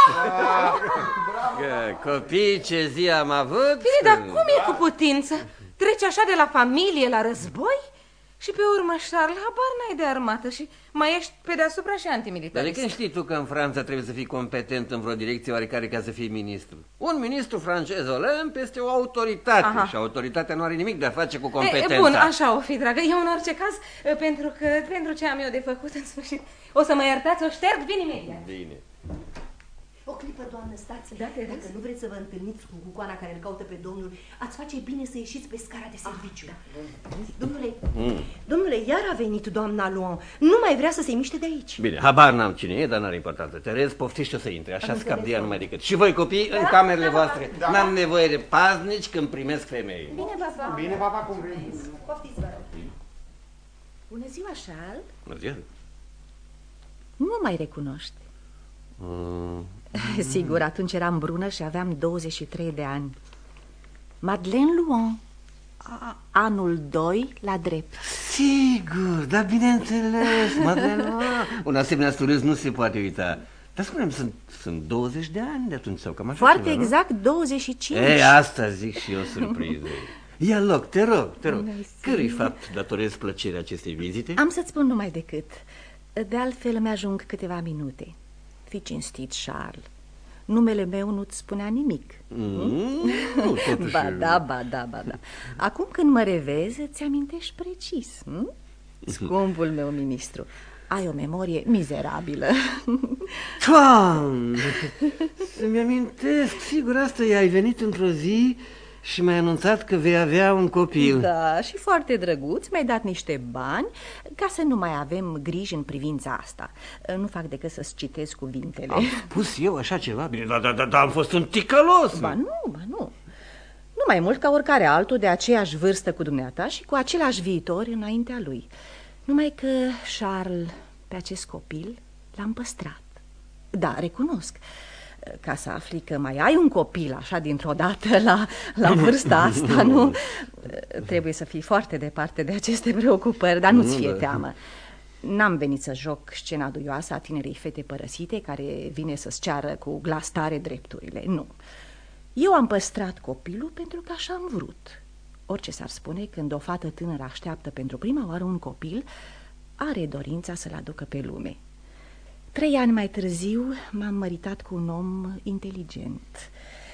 Copii, ce zi am avut. Bine, dar cum e cu putință? Treci așa de la familie la război? Și pe urmă, Charles, habar n-ai de armată și mai ești pe deasupra și antimilitarist. Dar de când știi tu că în Franța trebuie să fii competent în vreo direcție oarecare ca să fii ministru? Un ministru francez Olympe este o autoritate. Aha. Și autoritatea nu are nimic de a face cu competența. Bun, așa o fi, dragă. Eu în orice caz, pentru ce am eu de făcut în sfârșit, o să mă iertați, o șterg, vin imediat. Bine. O clipă, doamnă, stați. Dacă nu vreți să vă întâlniți cu cucoana care îl caută pe domnul, ați face bine să ieșiți pe scara de serviciu. Domnule, iar a venit doamna Luan. Nu mai vrea să se miște de aici. Bine, habar n-am cine e, dar n-are importanță. Terez, poftește să intre, așa scap de ea numai decât. Și voi, copii, în camerele voastre. N-am nevoie de paznici când primesc femei. Bine, papa, cum vrei. Poftiți, vă rog. Bună ziua, Charles. Bună ziua. Nu mă mai recunoști. Sigur, atunci eram brună și aveam 23 de ani. Madeleine Luan, anul 2 la drept. Sigur, dar bineînțeles, Madeleine Luan. Un asemenea surâs nu se poate uita. Dar spune-mi, sunt 20 de ani de atunci sau cam așa. Foarte ceva, exact, 25. Ei, asta zic și eu, surpriză. Ia loc, te rog. Cărui fapt datorezi plăcerea acestei vizite? Am să-ți spun numai decât. De altfel îmi ajung câteva minute. Fii cinstit, Charles. Numele meu nu-ți spunea nimic. Nu, totuși... Ba da. Acum când mă revezi, îți amintești precis. Scumpul meu ministru, ai o memorie mizerabilă. Doamne, să-mi amintesc. Sigur, asta e, ai venit într-o zi și mi-ai anunțat că vei avea un copil. Da, și foarte drăguț, mi-ai dat niște bani ca să nu mai avem griji în privința asta. Nu fac decât să-ți citez cuvintele. Am spus eu așa ceva? Bine, dar am fost un ticălos. Ba nu. Nu mai mult ca oricare altul de aceeași vârstă cu dumneata și cu același viitor înaintea lui. Numai că, Charles, pe acest copil l-am păstrat. Da, recunosc. Ca să afli că mai ai un copil așa dintr-o dată la vârsta asta, nu? Trebuie să fii foarte departe de aceste preocupări, dar nu-ți fie teamă. N-am venit să joc scena duioasă a tinerei fete părăsite care vine să-ți ceară cu glas tare drepturile. Nu. Eu am păstrat copilul pentru că așa am vrut. Orice s-ar spune, când o fată tânără așteaptă pentru prima oară un copil, are dorința să-l aducă pe lume. 3 ani mai târziu m-am măritat cu un om inteligent.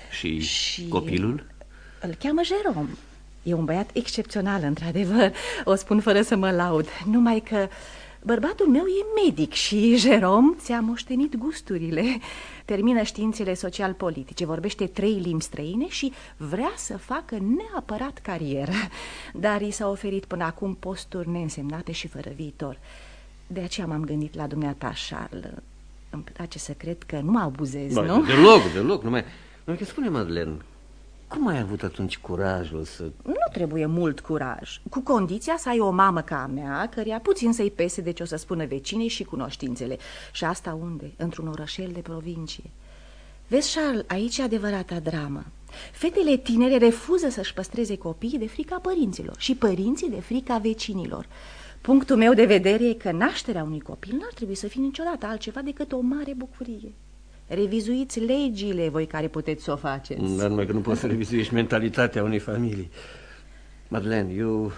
Și copilul? Îl cheamă Jérôme. E un băiat excepțional, într-adevăr. O spun fără să mă laud. Numai că bărbatul meu e medic și Jérôme ți-a moștenit gusturile. Termină științele social-politice, vorbește 3 limbi străine și vrea să facă neapărat carieră. Dar i s-a oferit până acum posturi neînsemnate și fără viitor. De aceea m-am gândit la dumneata, Charles. Îmi place să cred că nu mă abuzez, nu? Deloc, numai că spune, Madeleine, cum ai avut atunci curajul să... Nu trebuie mult curaj, cu condiția să ai o mamă ca a mea, căreia puțin să-i pese de ce o să spună vecinei și cunoștințele. Și asta unde? Într-un orășel de provincie. Vezi, Charles, aici e adevărata dramă. Fetele tinere refuză să-și păstreze copiii de frica părinților și părinții de frica vecinilor. Punctul meu de vedere e că nașterea unui copil n-ar trebui să fie niciodată altceva decât o mare bucurie. Revizuiți legile, voi care puteți să o faceți. Dar numai că nu poți să revizuiești mentalitatea unei familii. Madeleine, eu,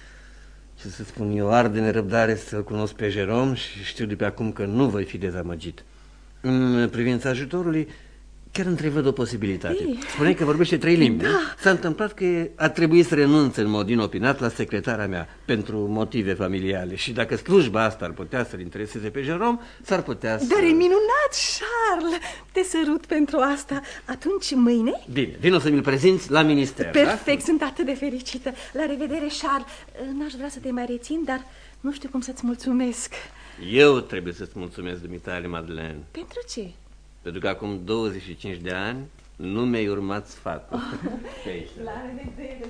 ce să spun, eu ard de nerăbdare să-l cunosc pe Jérôme și știu de pe acum că nu voi fi dezamăgit. În privința ajutorului, chiar întrevăd o posibilitate. Spuneai că vorbește 3 limbi. Da. S-a întâmplat că a trebuit să renunțe în mod inopinat la secretara mea pentru motive familiale. Și dacă slujba asta ar putea să-l intereseze pe Jérôme, s-ar putea să... Dar e minunat, Charles! Te sărut pentru asta. Atunci mâine? Bine, vino să mi-l prezinți la minister. Perfect, sunt atât de fericită. La revedere, Charles. N-aș vrea să te mai rețin, dar nu știu cum să-ți mulțumesc. Eu trebuie să-ți mulțumesc, dumitale, Madeleine. Pentru ce? Pentru că acum 25 de ani Nu mi-ai urmat sfatul. La revedere.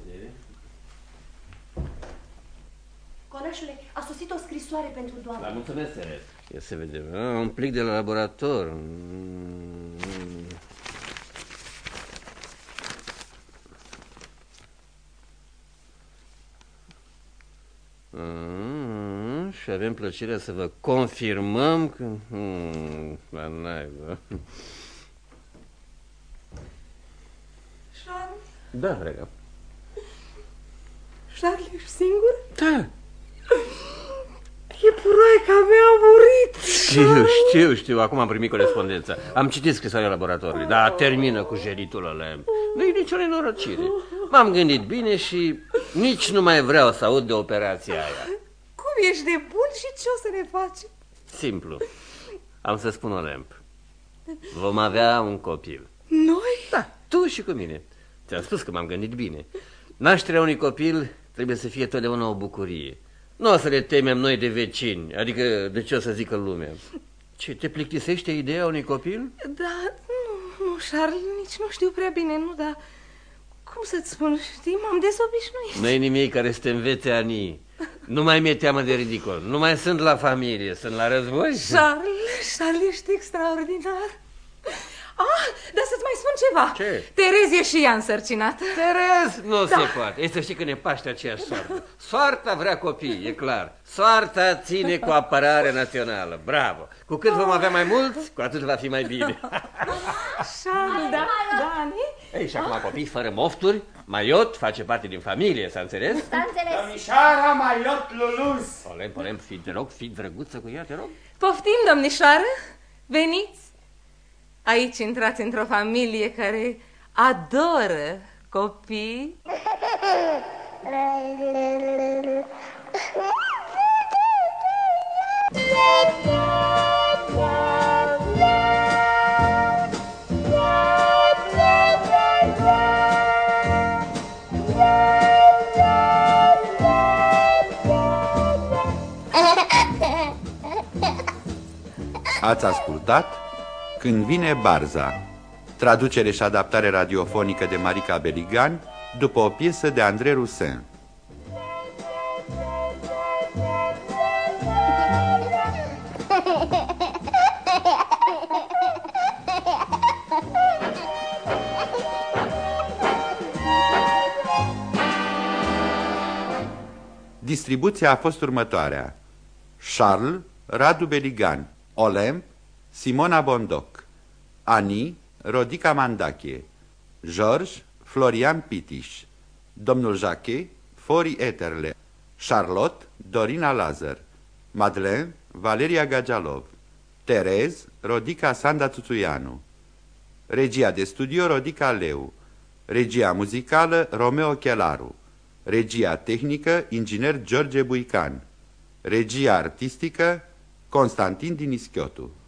Conașule, a sosit o scrisoare pentru doamnă. La mulțumesc, Teres. Ia să vedem. Un plic de la laborator. Și avem plăcerea să vă confirmăm că... la naibă. Charles? Da, dragă. Charles, ești singur? Da. Epuroica mea a murit. Știu, acum am primit corespondența. Am citit scrisoarea laboratorului, dar termină cu jeritul ăla. Nu-i nicio nenorocire. M-am gândit bine și nici nu mai vreau să aud de operația aia. Cum ești de bun și ce o să ne faci? Simplu. Am să spun o lemp. Vom avea un copil. Noi? Da, tu și cu mine. Ți-am spus că m-am gândit bine. Nașterea unui copil trebuie să fie totdeauna o bucurie. Nu o să le temem noi de vecini, adică de ce o să zică lumea. Ce, te plictisește ideea unui copil? Da, nu, Charles, nici nu știu prea bine, nu, dar... Cum să-ți spun, știi, m-am dezobișnuit. Nu-i nimic care să te învețe Ani. Nu mai mi-e teamă de ridicol. Nu mai sunt la familie, sunt la război. Charles, ești extraordinar. Dar să-ți mai spun ceva. Ce? Terez e și ea însărcinată. Terez? Nu se poate. Ei, să știi că ne paște aceeași soartă. Soarta vrea copii, e clar. Soarta ține cu apărare națională. Bravo. Cu cât vom avea mai mulți, cu atât va fi mai bine. Charles, da, Ani? Ei, și acum copii fără mofturi. Maiot face parte din familie, s-a înțeles? S-a înțeles. Domnișoara Maiot Luluz. Polem, fii drăguță cu ea, te rog. Poftim, domnișoară, veniți. Aici intrați într-o familie care adoră copii. Ați ascultat Când vine Barza, traducere și adaptare radiofonică de Marica Beligan după o piesă de André Roussin. Distribuția a fost următoarea: Charles, Radu Beligan, Olympe, Simona Bondoc, Ani, Rodica Mandache, George, Florian Pitiș, domnul Jacquet, Fori Eterle, Charlotte, Dorina Lazar, Madeleine, Valeria Gagialov, Terez, Rodica Sanda Tutuianu, regia de studio Rodica Leu, regia muzicală Romeo Chelaru, regia tehnică inginer George Buican, regia artistică Constantin Dinischiotu.